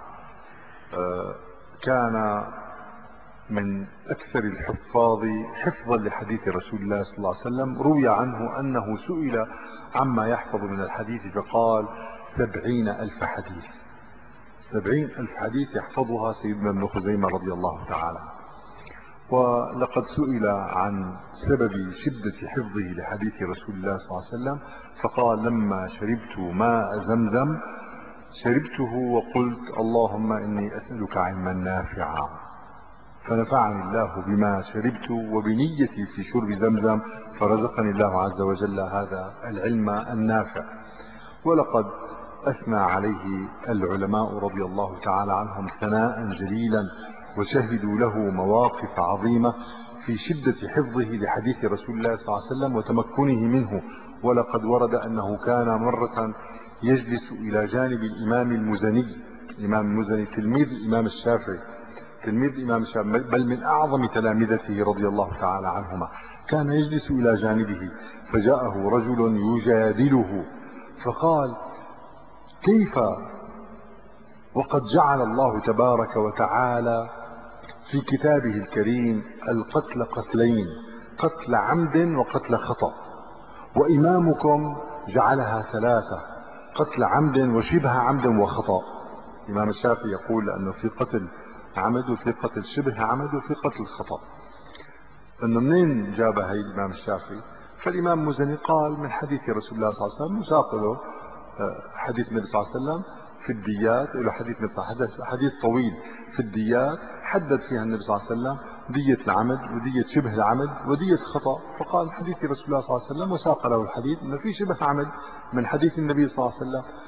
كان من أكثر الحفاظ حفظا لحديث رسول الله صلى الله عليه وسلم. روي عنه أنه سئل عما يحفظ من الحديث فقال سبعين ألف حديث. سبعين ألف حديث يحفظها سيدنا ابن خزيمة رضي الله تعالى عنه. ولقد سئل عن سبب شدة حفظه لحديث رسول الله صلى الله عليه وسلم فقال لما شربت ماء زمزم شربته وقلت اللهم إني أسألك علما نافعا، فنفعني الله بما شربت وبنيتي في شرب زمزم، فرزقني الله عز وجل هذا العلم النافع. ولقد أثنى عليه العلماء رضي الله تعالى عنهم ثناء جليلا، وشهدوا له مواقف عظيمة في شدة حفظه لحديث رسول الله صلى الله عليه وسلم وتمكنه منه. ولقد ورد أنه كان مرة يجلس إلى جانب الإمام المزني. الإمام المزني تلميذ الإمام الشافعي، تلميذ الإمام الشافعي، بل من أعظم تلامذته رضي الله تعالى عنهما. كان يجلس إلى جانبه فجاءه رجل يجادله فقال كيف وقد جعل الله تبارك وتعالى في كتابه الكريم القتل قتلين، قتل عمد وقتل خطأ، وإمامكم جعلها ثلاثة، قتل عمد وشبه عمد وخطأ. الإمام الشافعي يقول أنه في قتل عمد وفي قتل شبه عمد وفي قتل خطأ. أنه منين جابها هي الإمام الشافعي؟ فالإمام المزني قال من حديث رسول الله صلى الله عليه وسلم، وساقله حديث النبي صلى الله عليه وسلم في الديات، له حديث النبي صلى الله عليه وسلم حديث طويل في الديات حدد فيها النبي صلى الله عليه وسلم دية العمد ودية شبه العمد ودية خطأ، فقال حديث رسول الله صلى الله عليه وسلم وساق له الحديث أنه في شبه عمد من حديث النبي صلى الله عليه وسلم.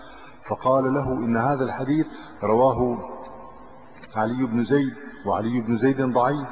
فقال له إن هذا الحديث رواه علي بن زيد، وعلي بن زيد ضعيف.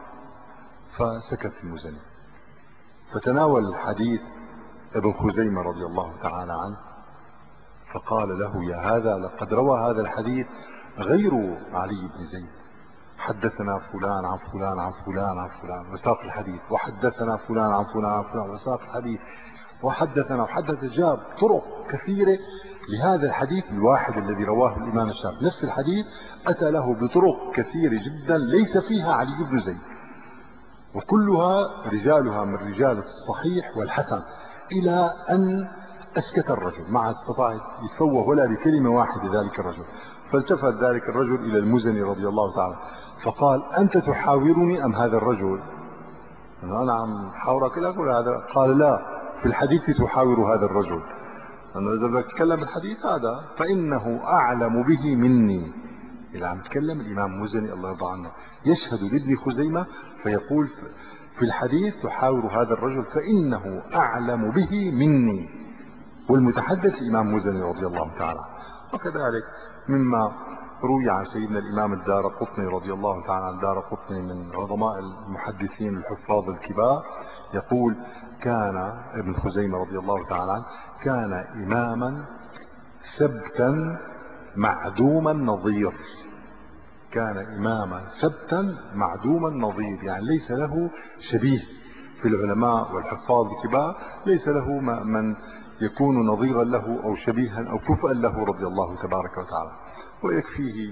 فسكت المزني. فتناول الحديث ابن خزيمة رضي الله تعالى عنه، فقال له: يا هذا لقد روى هذا الحديث غير علي بن زيد، حدثنا فلان عن فلان عن فلان عن فلان وساق الحديث، وحدثنا فلان عن فلان عن فلان وساق الحديث، وحدثنا وحدث، جاب طرق كثيرة لهذا الحديث الواحد الذي رواه الإمام الشافعي. نفس الحديث أتى له بطرق كثيرة جدا ليس فيها علي بن زيد، وكلها رجالها من رجال الصحيح والحسن، إلى أن أسكت الرجل، ما عاد استطاع يتفوه ولا بكلمة واحدة ذلك الرجل. فالتفت ذلك الرجل إلى المزني رضي الله تعالى فقال: أنت تحاورني أم هذا الرجل؟ أنا عم حاورك لك ولا هذا؟ قال: لا، في الحديث تحاور هذا الرجل. أنا إذا بدك تتكلم بالحديث هذا فإنه أعلم به مني. إذا عم يتكلم الإمام مزني الله يرضى عنه يشهد لابن خزيمة فيقول في الحديث تحاور هذا الرجل فإنه أعلم به مني، والمتحدث الإمام مزني رضي الله تعالى. وكذلك مما روي عن سيدنا الإمام الدارقطني رضي الله تعالى عن الدارقطني من عظماء المحدثين الحفاظ الكبار، يقول: كان ابن خزيمة رضي الله تعالى عنه كان إماما ثبتا معدوم النظير. كان إماما ثبتا معدوم النظير، يعني ليس له شبيه في العلماء والحفاظ الكبار، ليس له من يكون نظيرا له أو شبيها أو كفءا له رضي الله تبارك وتعالى. ويكفيه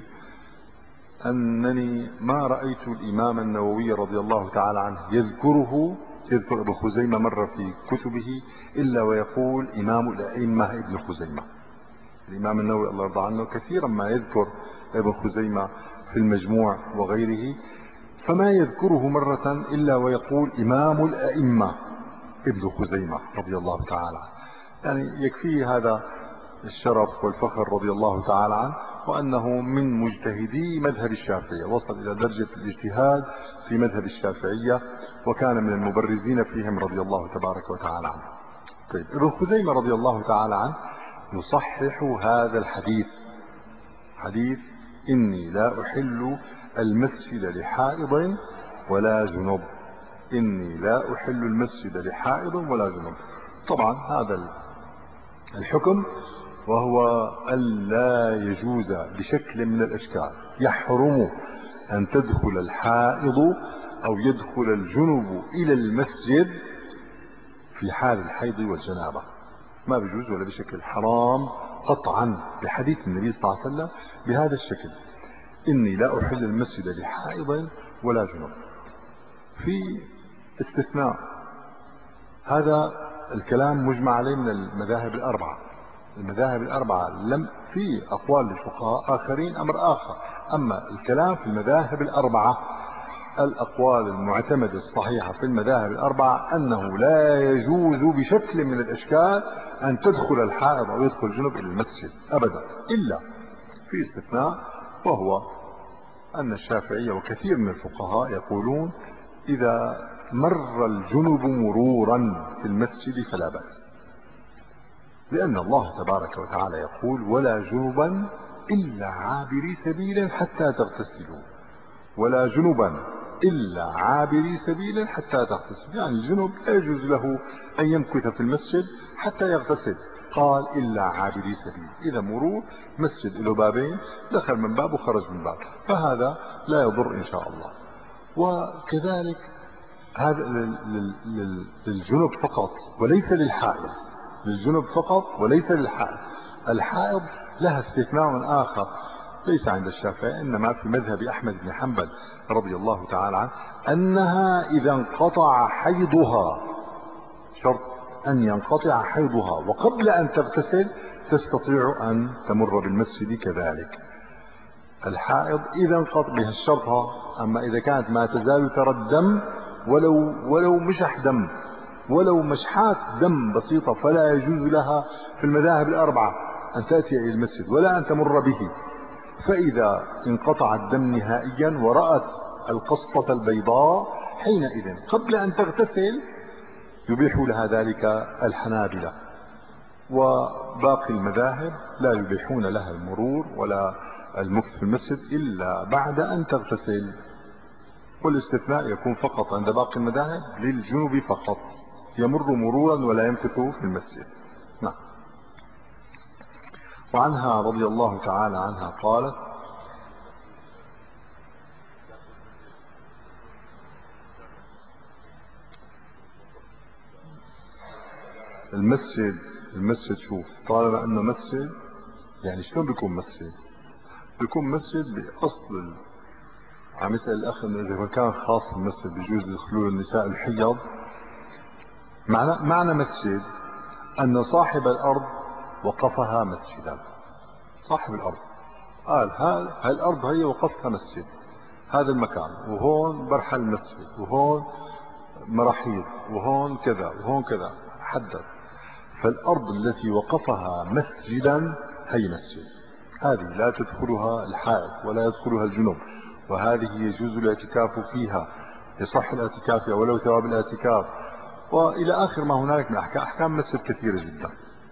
أنني ما رأيت الإمام النووي رضي الله تعالى عنه يذكره يذكر ابن خزيمة مرة في كتبه إلا ويقول إمام الأئمة ابن خزيمة. الإمام النووي الله يرضى عنه كثيرا ما يذكر ابن خزيمة في المجموع وغيره، فما يذكره مرة إلا ويقول إمام الأئمة ابن خزيمة رضي الله تعالى عنه. يعني يكفيه هذا الشرف والفخر رضي الله تعالى عنه، وأنه من مجتهدي مذهب الشافعية، وصل إلى درجة الاجتهاد في مذهب الشافعية، وكان من المبرزين فيهم رضي الله تبارك وتعالى عنه. طيب، ابن خزيمة رضي الله تعالى عنه يصحح هذا الحديث، حديث إني لا أحل المسجد لحائض ولا جنب. إني لا أحل المسجد لحائض ولا جنب. طبعا هذا الحكم وهو ألا يجوز بشكل من الأشكال، يحرم أن تدخل الحائض أو يدخل الجنب إلى المسجد في حال الحيض والجنابة، ما بيجوز ولا بشكل، حرام قطعا بحديث النبي صلى الله عليه وسلم بهذا الشكل: إني لا أحل المسجد لحائض ولا جنب. في استثناء، هذا الكلام مجمع عليه من المذاهب الأربعة. المذاهب الأربعة لم في أقوال للفقهاء آخرين أمر آخر، أما الكلام في المذاهب الأربعة، الأقوال المعتمدة الصحيحة في المذاهب الأربعة أنه لا يجوز بشكل من الأشكال أن تدخل الحائض أو يدخل الجنب إلى المسجد أبدا، إلا في استثناء، وهو أن الشافعية وكثير من الفقهاء يقولون إذا مر الجنب مرورا في المسجد فلا بأس، لأن الله تبارك وتعالى يقول: ولا جنبا إلا عابري سبيل حتى تغتسلوا. ولا جنبا إلا عابري سبيل حتى تغتسلوا، يعني الجنب لا يجوز له أن يمكث في المسجد حتى يغتسل. قال: إلا عابري سبيل، إذا مرور مسجد له بابين، دخل من باب وخرج من باب، فهذا لا يضر إن شاء الله. وكذلك هذا للجنب فقط وليس للحائض، للجنب فقط وليس للحائض. الحائض لها استثناء آخر ليس عند الشافعي، إنما في مذهب أحمد بن حنبل رضي الله تعالى عنه، أنها إذا انقطع حيضها، شرط أن ينقطع حيضها وقبل أن تغتسل تستطيع أن تمر بالمسجد كذلك. الحائض إذا انقطع بها الشرط، أما إذا كانت ما تزال ترى الدم ولو ولو مشح دم، ولو مشحات دم بسيطة، فلا يجوز لها في المذاهب الأربعة أن تأتي إلى المسجد ولا أن تمر به. فإذا انقطع الدم نهائيا ورأت القصة البيضاء، حينئذ قبل أن تغتسل يبيح لها ذلك الحنابلة، وباقي المذاهب لا يبيحون لها المرور ولا المكث في المسجد إلا بعد أن تغتسل، والاستثناء يكون فقط عند باقي المذاهب للجنوب فقط، يمر مرورا ولا يمكث في المسجد. نعم. وعنها رضي الله تعالى عنها قالت: المسجد المسجد شوف، طالما انه مسجد يعني شلون بيكون مسجد؟ بيكون مسجد باصل. عم يسأل الاخ انه اذا مكان خاص بالمسجد بجوز يدخلوا النساء الحيض. معنى معنى مسجد ان صاحب الارض وقفها مسجدا. صاحب الارض قال هذا هالارض هي وقفتها مسجد، هذا المكان، وهون برحل المسجد، وهون مراحيض، وهون كذا وهون كذا، حدد. فالأرض التي وقفها مسجدا هي مسجد، هذه لا تدخلها الحائض ولا يدخلها الجنوب، وهذه يجوز الاعتكاف فيها، يصح الاعتكاف فيها ولو ثواب الاعتكاف، وإلى آخر ما هنالك من أحكام. أحكام مسجد كثيرة جدا.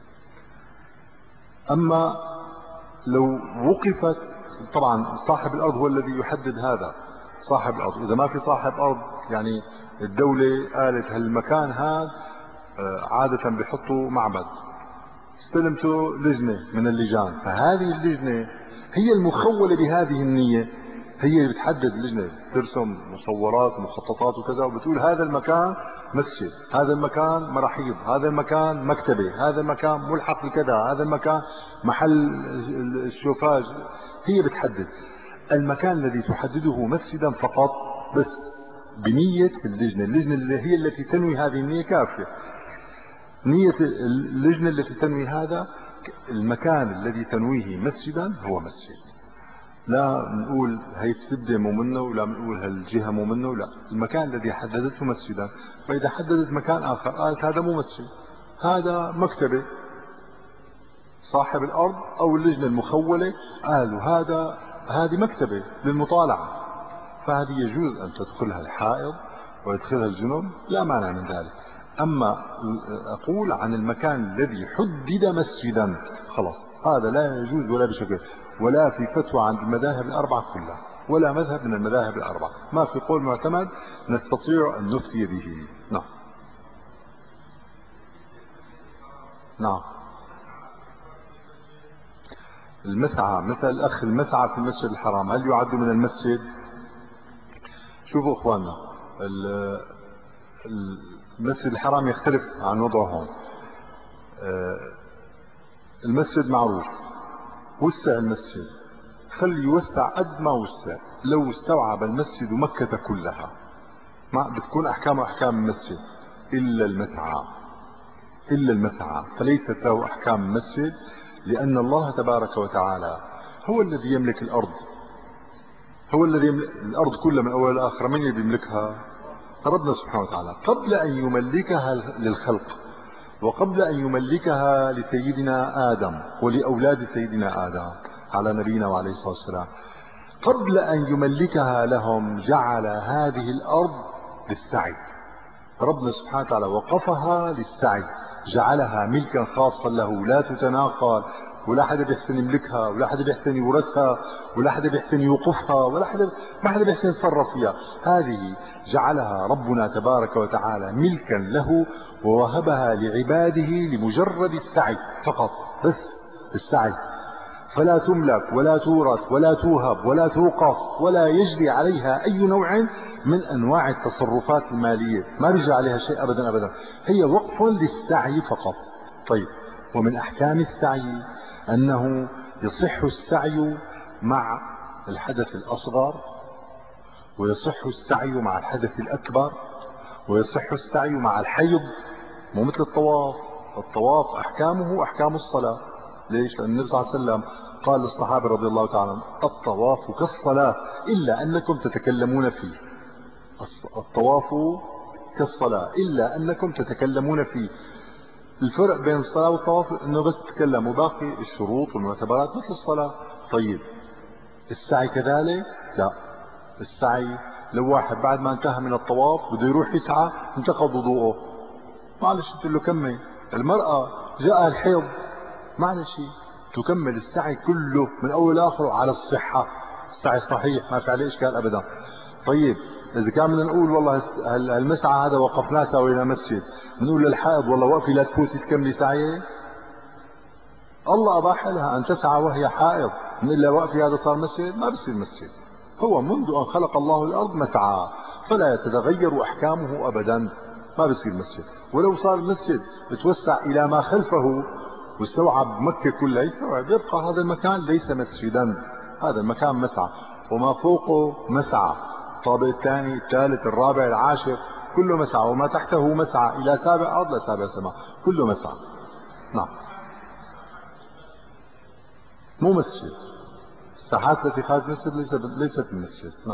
أما لو وقفت، طبعا صاحب الأرض هو الذي يحدد هذا، صاحب الأرض. إذا ما في صاحب أرض، يعني الدولة قالت هالمكان هذا عادة بيحطوا معبد، استلمته لجنة من اللجان، فهذه اللجنة هي المخولة بهذه النية، هي اللي بتحدد. اللجنة ترسم مصورات ومخططات وكذا، وبتقول هذا المكان مسجد، هذا المكان مراحيض، هذا المكان مكتبة، هذا المكان ملحق بكذا، هذا المكان محل الشوفاج. هي بتحدد المكان الذي تحدده مسجدا فقط، بس بنية اللجنة. اللجنة اللي هي التي تنوي هذه النية كافية. نية اللجنة التي تنوي هذا، المكان الذي تنويه مسجدا هو مسجد. لا نقول هي السدة مو منه، ولا نقول هالجهة مو منه، لا، المكان الذي حددته مسجدا. فإذا حددت مكان آخر قالت هذا مو مسجد، هذا مكتبة، صاحب الأرض أو اللجنة المخولة قالوا هذا هذه مكتبة للمطالعة، فهذه يجوز أن تدخلها الحائض ويدخلها الجنوب، لا مانع من ذلك. أما أقول عن المكان الذي حدد مسجدا، خلاص هذا لا يجوز ولا بشكل، ولا في فتوى عند المذاهب الأربعة كلها، ولا مذهب من المذاهب الأربعة ما في قول معتمد نستطيع أن نفتي به. نعم. نعم. المسعى، مثل الأخ، المسعى في المسجد الحرام هل يعد من المسجد؟ شوفوا إخواننا، المسجد الحرام يختلف عن وضعه هون. المسجد معروف، وسع المسجد، خلي يوسع قد ما وسع. لو استوعب المسجد مكة كلها ما بتكون أحكامه أحكام المسجد إلا المسعى، إلا المسعى فليست له أحكام المسجد، لأن الله تبارك وتعالى هو الذي يملك الأرض، هو الذي يملك الأرض كلها من أول لآخر. من اللي بيملكها؟ ربنا سبحانه وتعالى، قبل أن يملكها للخلق، وقبل أن يملكها لسيدنا آدم ولأولاد سيدنا آدم على نبينا وعليه الصلاة والسلام، قبل أن يملكها لهم جعل هذه الأرض للسعي. ربنا سبحانه وتعالى وقفها للسعي، جعلها ملكا خاصا له، لا تتناقل، ولا حدا بيحسن يملكها، ولا حدا بيحسن يورثها، ولا حدا بيحسن يوقفها، ولا حدا ما حدا بيحسن يتصرف فيها. هذه جعلها ربنا تبارك وتعالى ملكا له، ووهبها لعباده لمجرد السعي فقط، بس السعي، فلا تملك ولا تورث ولا توهب ولا توقف ولا يجري عليها أي نوع من أنواع التصرفات المالية، ما بيجري عليها شيء أبدا أبدا، هي وقف للسعي فقط. طيب، ومن أحكام السعي أنه يصح السعي مع الحدث الأصغر، ويصح السعي مع الحدث الأكبر، ويصح السعي مع الحيض، مو مثل الطواف. الطواف أحكامه أحكام الصلاة. ليش؟ لأن النبي صلى الله عليه وسلم قال للصحابة رضي الله تعالى عنهم الطواف كالصلاة إلا أنكم تتكلمون فيه. الطواف كالصلاة إلا أنكم تتكلمون فيه. الفرق بين الصلاة والطواف أنه بس تتكلم، وباقي الشروط والمعتبرات مثل الصلاة. طيب السعي كذلك؟ لا، السعي لو واحد بعد ما انتهى من الطواف بده يروح يسعى انتقض وضوءه، معلش قلت له كمل. المرأة جاء الحيض معلش تكمل السعي كله من أول آخره على الصحة، السعي صحيح ما في عليه إشكال أبدا. طيب إذا كان بدنا نقول والله المسعى هذا وقفناه سوينا مسجد، بنقول للحائض والله وقفي لا تفوتي تكملي سعيه؟ الله أباح لها أن تسعى وهي حائض، نقول لها وقفي هذا صار مسجد؟ ما بصير مسجد. هو منذ أن خلق الله الأرض مسعى فلا يتغير أحكامه أبدا، ما بصير مسجد. ولو صار المسجد توسع إلى ما خلفه واستوعب مكة كلها يستوعب، يبقى هذا المكان ليس مسجدا، هذا المكان مسعى، وما فوقه مسعى، الطابق الثاني الثالث الرابع العاشر كله مسعى، وما تحته مسعى إلى سابع أرض لسابع سماء كله مسعى. نعم مو مسجد، الساحات التي خارج المسجد ليست ليست مسجد. نعم.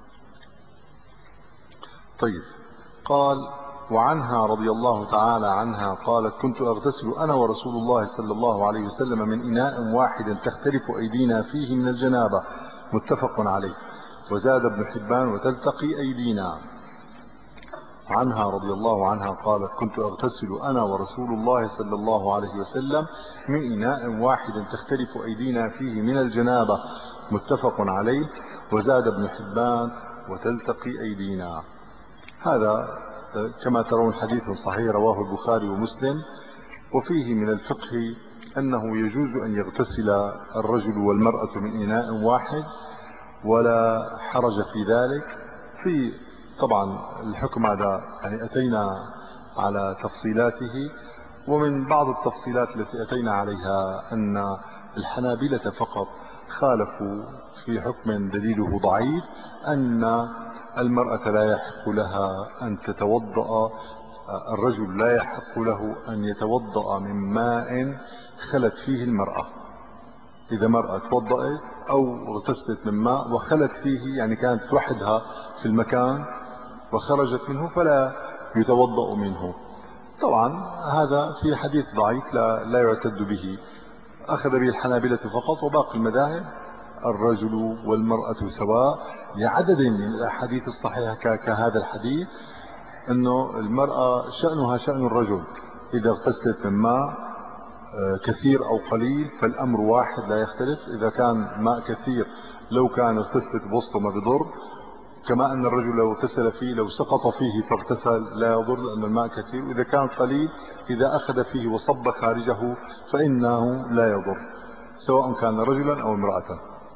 طيب قال وعنها رضي الله تعالى عنها قالت كنت أغتسل أنا ورسول الله صلى الله عليه وسلم من إناء واحد تختلف أيدينا فيه من الجنابة، متفق عليه. وزاد ابن حبان وتلتقي أيدينا. عنها رضي الله عنها قالت كنت أغتسل أنا ورسول الله صلى الله عليه وسلم من إناء واحد تختلف أيدينا فيه من الجنابة، متفق عليه. وزاد ابن حبان وتلتقي أيدينا. هذا كما ترون حديث صحيح رواه البخاري ومسلم، وفيه من الفقه أنه يجوز أن يغتسل الرجل والمرأة من إناء واحد ولا حرج في ذلك. في طبعا الحكم هذا يعني أتينا على تفصيلاته، ومن بعض التفصيلات التي أتينا عليها أن الحنابلة فقط خالفوا في حكم دليله ضعيف أن المرأة لا يحق لها أن تتوضأ، الرجل لا يحق له أن يتوضأ من ماء خلت فيه المرأة. إذا مرأة توضأت أو اغتسلت من ماء وخلت فيه، يعني كانت وحدها في المكان وخرجت منه، فلا يتوضأ منه. طبعا هذا في حديث ضعيف لا, لا يعتد به، أخذ به الحنابلة فقط، وباقي المذاهب الرجل والمرأة سواء، لعدد من الأحاديث الصحيحة كهذا الحديث أنه المرأة شأنها شأن الرجل، إذا اغتسلت من ماء كثير أو قليل فالأمر واحد لا يختلف. إذا كان ماء كثير لو كان اغتسلت بوسطه ما بضر، كما أن الرجل لو اغتسل فيه لو سقط فيه فاغتسل لا يضر لأن الماء كثير، وإذا كان قليل إذا أخذ فيه وصب خارجه فإنه لا يضر، سواء كان رجلا أو امرأة.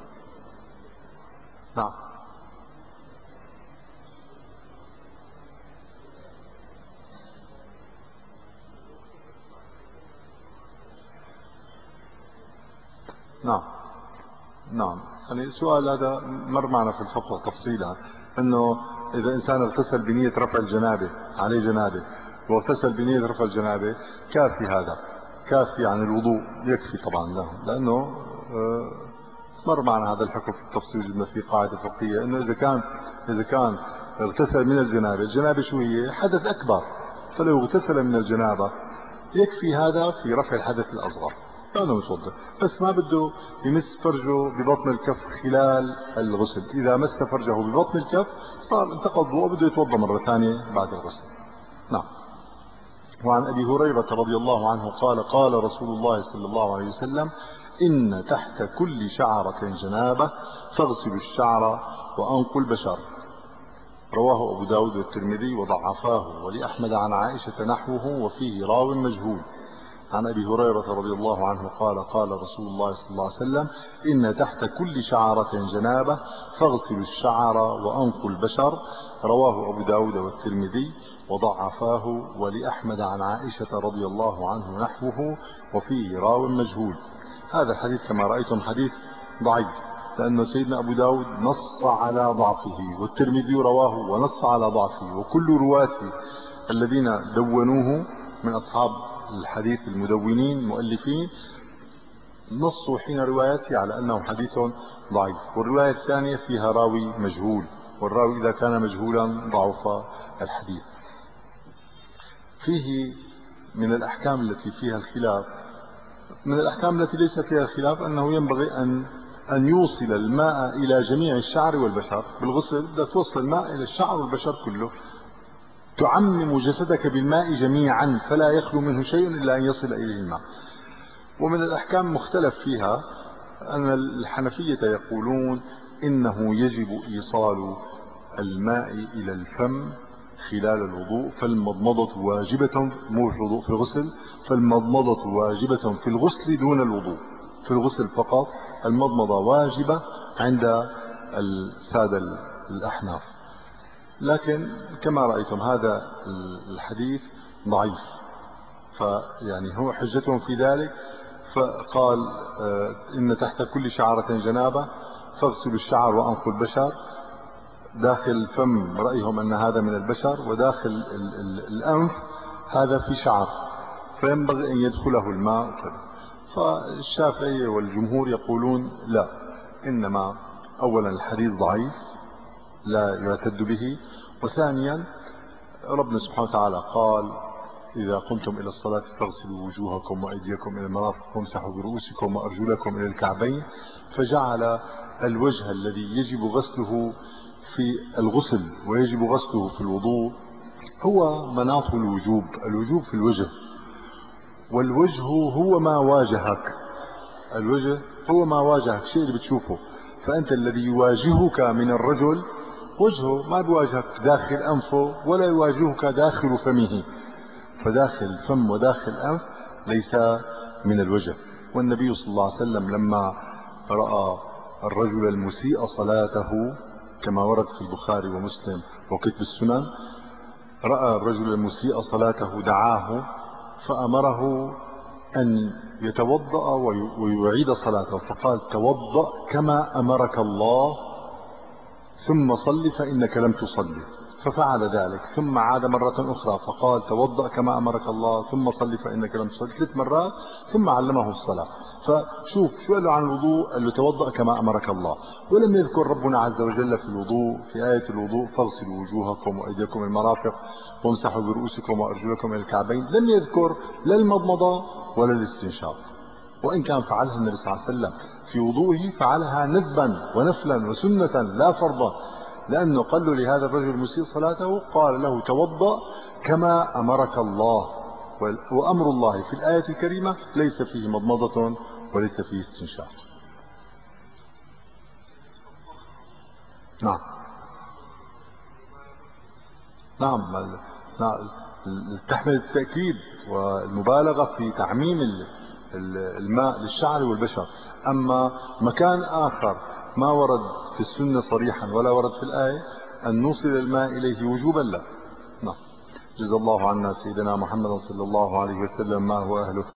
نعم. نعم نعم يعني السؤال هذا مر معنا في الفقه تفصيلا، انه اذا انسان اغتسل بنية رفع الجنابه، عليه جنابه واغتسل بنية رفع الجنابه، كافي هذا، كافي عن الوضوء، يكفي طبعا له، لانه مر معنا هذا الحكم في التفصيل. جبنا في قاعده فقهيه انه اذا كان اذا كان اغتسل من الجنابه، الجنابه شو هي؟ حدث اكبر، فلو اغتسل من الجنابه يكفي هذا في رفع الحدث الاصغر، كانه متوضا، بس ما بده يمس فرجه ببطن الكف خلال الغسل. اذا مس فرجه ببطن الكف صار انتقض وضوءه، بده يتوضا مره ثانيه بعد الغسل. نعم. وعن ابي هريره رضي الله عنه قال قال رسول الله صلى الله عليه وسلم ان تحت كل شعره جنابه فاغسلوا الشعر وانقوا البشر. رواه ابو داود والترمذي وضعفاه، ولاحمد عن عائشه نحوه وفيه راو مجهول. عن أبي هريرة رضي الله عنه قال قال رسول الله صلى الله عليه وسلم إن تحت كل شعرة جنابة فاغسلوا الشعر وأنقوا البشر. رواه أبو داود والترمذي وضعفاه، ولأحمد عن عائشة رضي الله عنه نحوه وفيه راو مجهول. هذا الحديث كما رأيتم حديث ضعيف، لأن سيدنا أبو داود نص على ضعفه، والترمذي رواه ونص على ضعفه، وكل رواته الذين دونوه من أصحاب الحديث المدونين المؤلفين نصوا حين روايته على أنه حديث ضعيف. والرواية الثانية فيها راوي مجهول، والراوي إذا كان مجهولا ضعف الحديث. فيه من الأحكام التي فيها الخلاف، من الأحكام التي ليس فيها الخلاف أنه ينبغي أن أن يوصل الماء إلى جميع الشعر والبشر بالغسل، بدك توصل الماء إلى الشعر والبشر كله. تعمم جسدك بالماء جميعا فلا يخلو منه شيء إلا أن يصل إليه الماء. ومن الأحكام مختلف فيها أن الحنفية يقولون إنه يجب إيصال الماء إلى الفم خلال الوضوء، فالمضمضة واجبة، مو في الوضوء، في الغسل، فالمضمضة واجبة في الغسل دون الوضوء، في الغسل فقط المضمضة واجبة عند السادة الأحناف. لكن كما رأيتم هذا الحديث ضعيف، فيعني هو حجتهم في ذلك. فقال إن تحت كل شعرة جنابة فاغسلوا الشعر وأنقوا البشر، داخل الفم رأيهم أن هذا من البشر، وداخل ال ال الأنف هذا في شعر فينبغي أن يدخله الماء وكذا. فالشافعي والجمهور يقولون لا، إنما أولا الحديث ضعيف لا يعتد به، وثانيا ربنا سبحانه وتعالى قال إذا قمتم إلى الصلاة فاغسلوا وجوهكم وأيديكم إلى المرافق وامسحوا برؤوسكم وأرجلكم إلى الكعبين، فجعل الوجه الذي يجب غسله في الغسل ويجب غسله في الوضوء هو مناط الوجوب. الوجوب في الوجه، والوجه هو ما واجهك، الوجه هو ما واجهك، الشيء اللي بتشوفه. فأنت الذي يواجهك من الرجل وجهه، ما بيواجهك داخل أنفه ولا يواجهك داخل فمه، فداخل الفم وداخل الأنف ليس من الوجه. والنبي صلى الله عليه وسلم لما رأى الرجل المسيء صلاته كما ورد في البخاري ومسلم وكتب السنن، رأى الرجل المسيء صلاته دعاه فأمره أن يتوضأ ويعيد صلاته، فقال توضأ كما أمرك الله ثم صل فإنك لم تصلي، ففعل ذلك ثم عاد مرة أخرى فقال توضأ كما أمرك الله ثم صل فإنك لم تصلي، ثلاث مرات، ثم علمه الصلاة. فشوف شو قال له عن الوضوء، قال له توضأ كما أمرك الله. ولم يذكر ربنا عز وجل في الوضوء في آية الوضوء فاغسلوا وجوهكم وأيديكم المرافق وامسحوا برؤوسكم وأرجلكم إلى الكعبين، لم يذكر لا المضمضة ولا الاستنشاق، وإن كان فعلها النبي صلى الله عليه وسلم في وضوئه، فعلها ندبا ونفلا وسنة لا فرضا، لأنه قال له لهذا الرجل المسيء صلاته قال له توضأ كما أمرك الله، وأمر الله في الآية الكريمة ليس فيه مضمضة وليس فيه استنشاق. نعم نعم تحمل التأكيد والمبالغة في تعميم الماء للشعر والبشر. أما مكان آخر ما ورد في السنة صريحا ولا ورد في الآية أن نوصل الماء إليه وجوبا لا. نعم. جزا الله عنا سيدنا محمد صلى الله عليه وسلم ما هو أهله.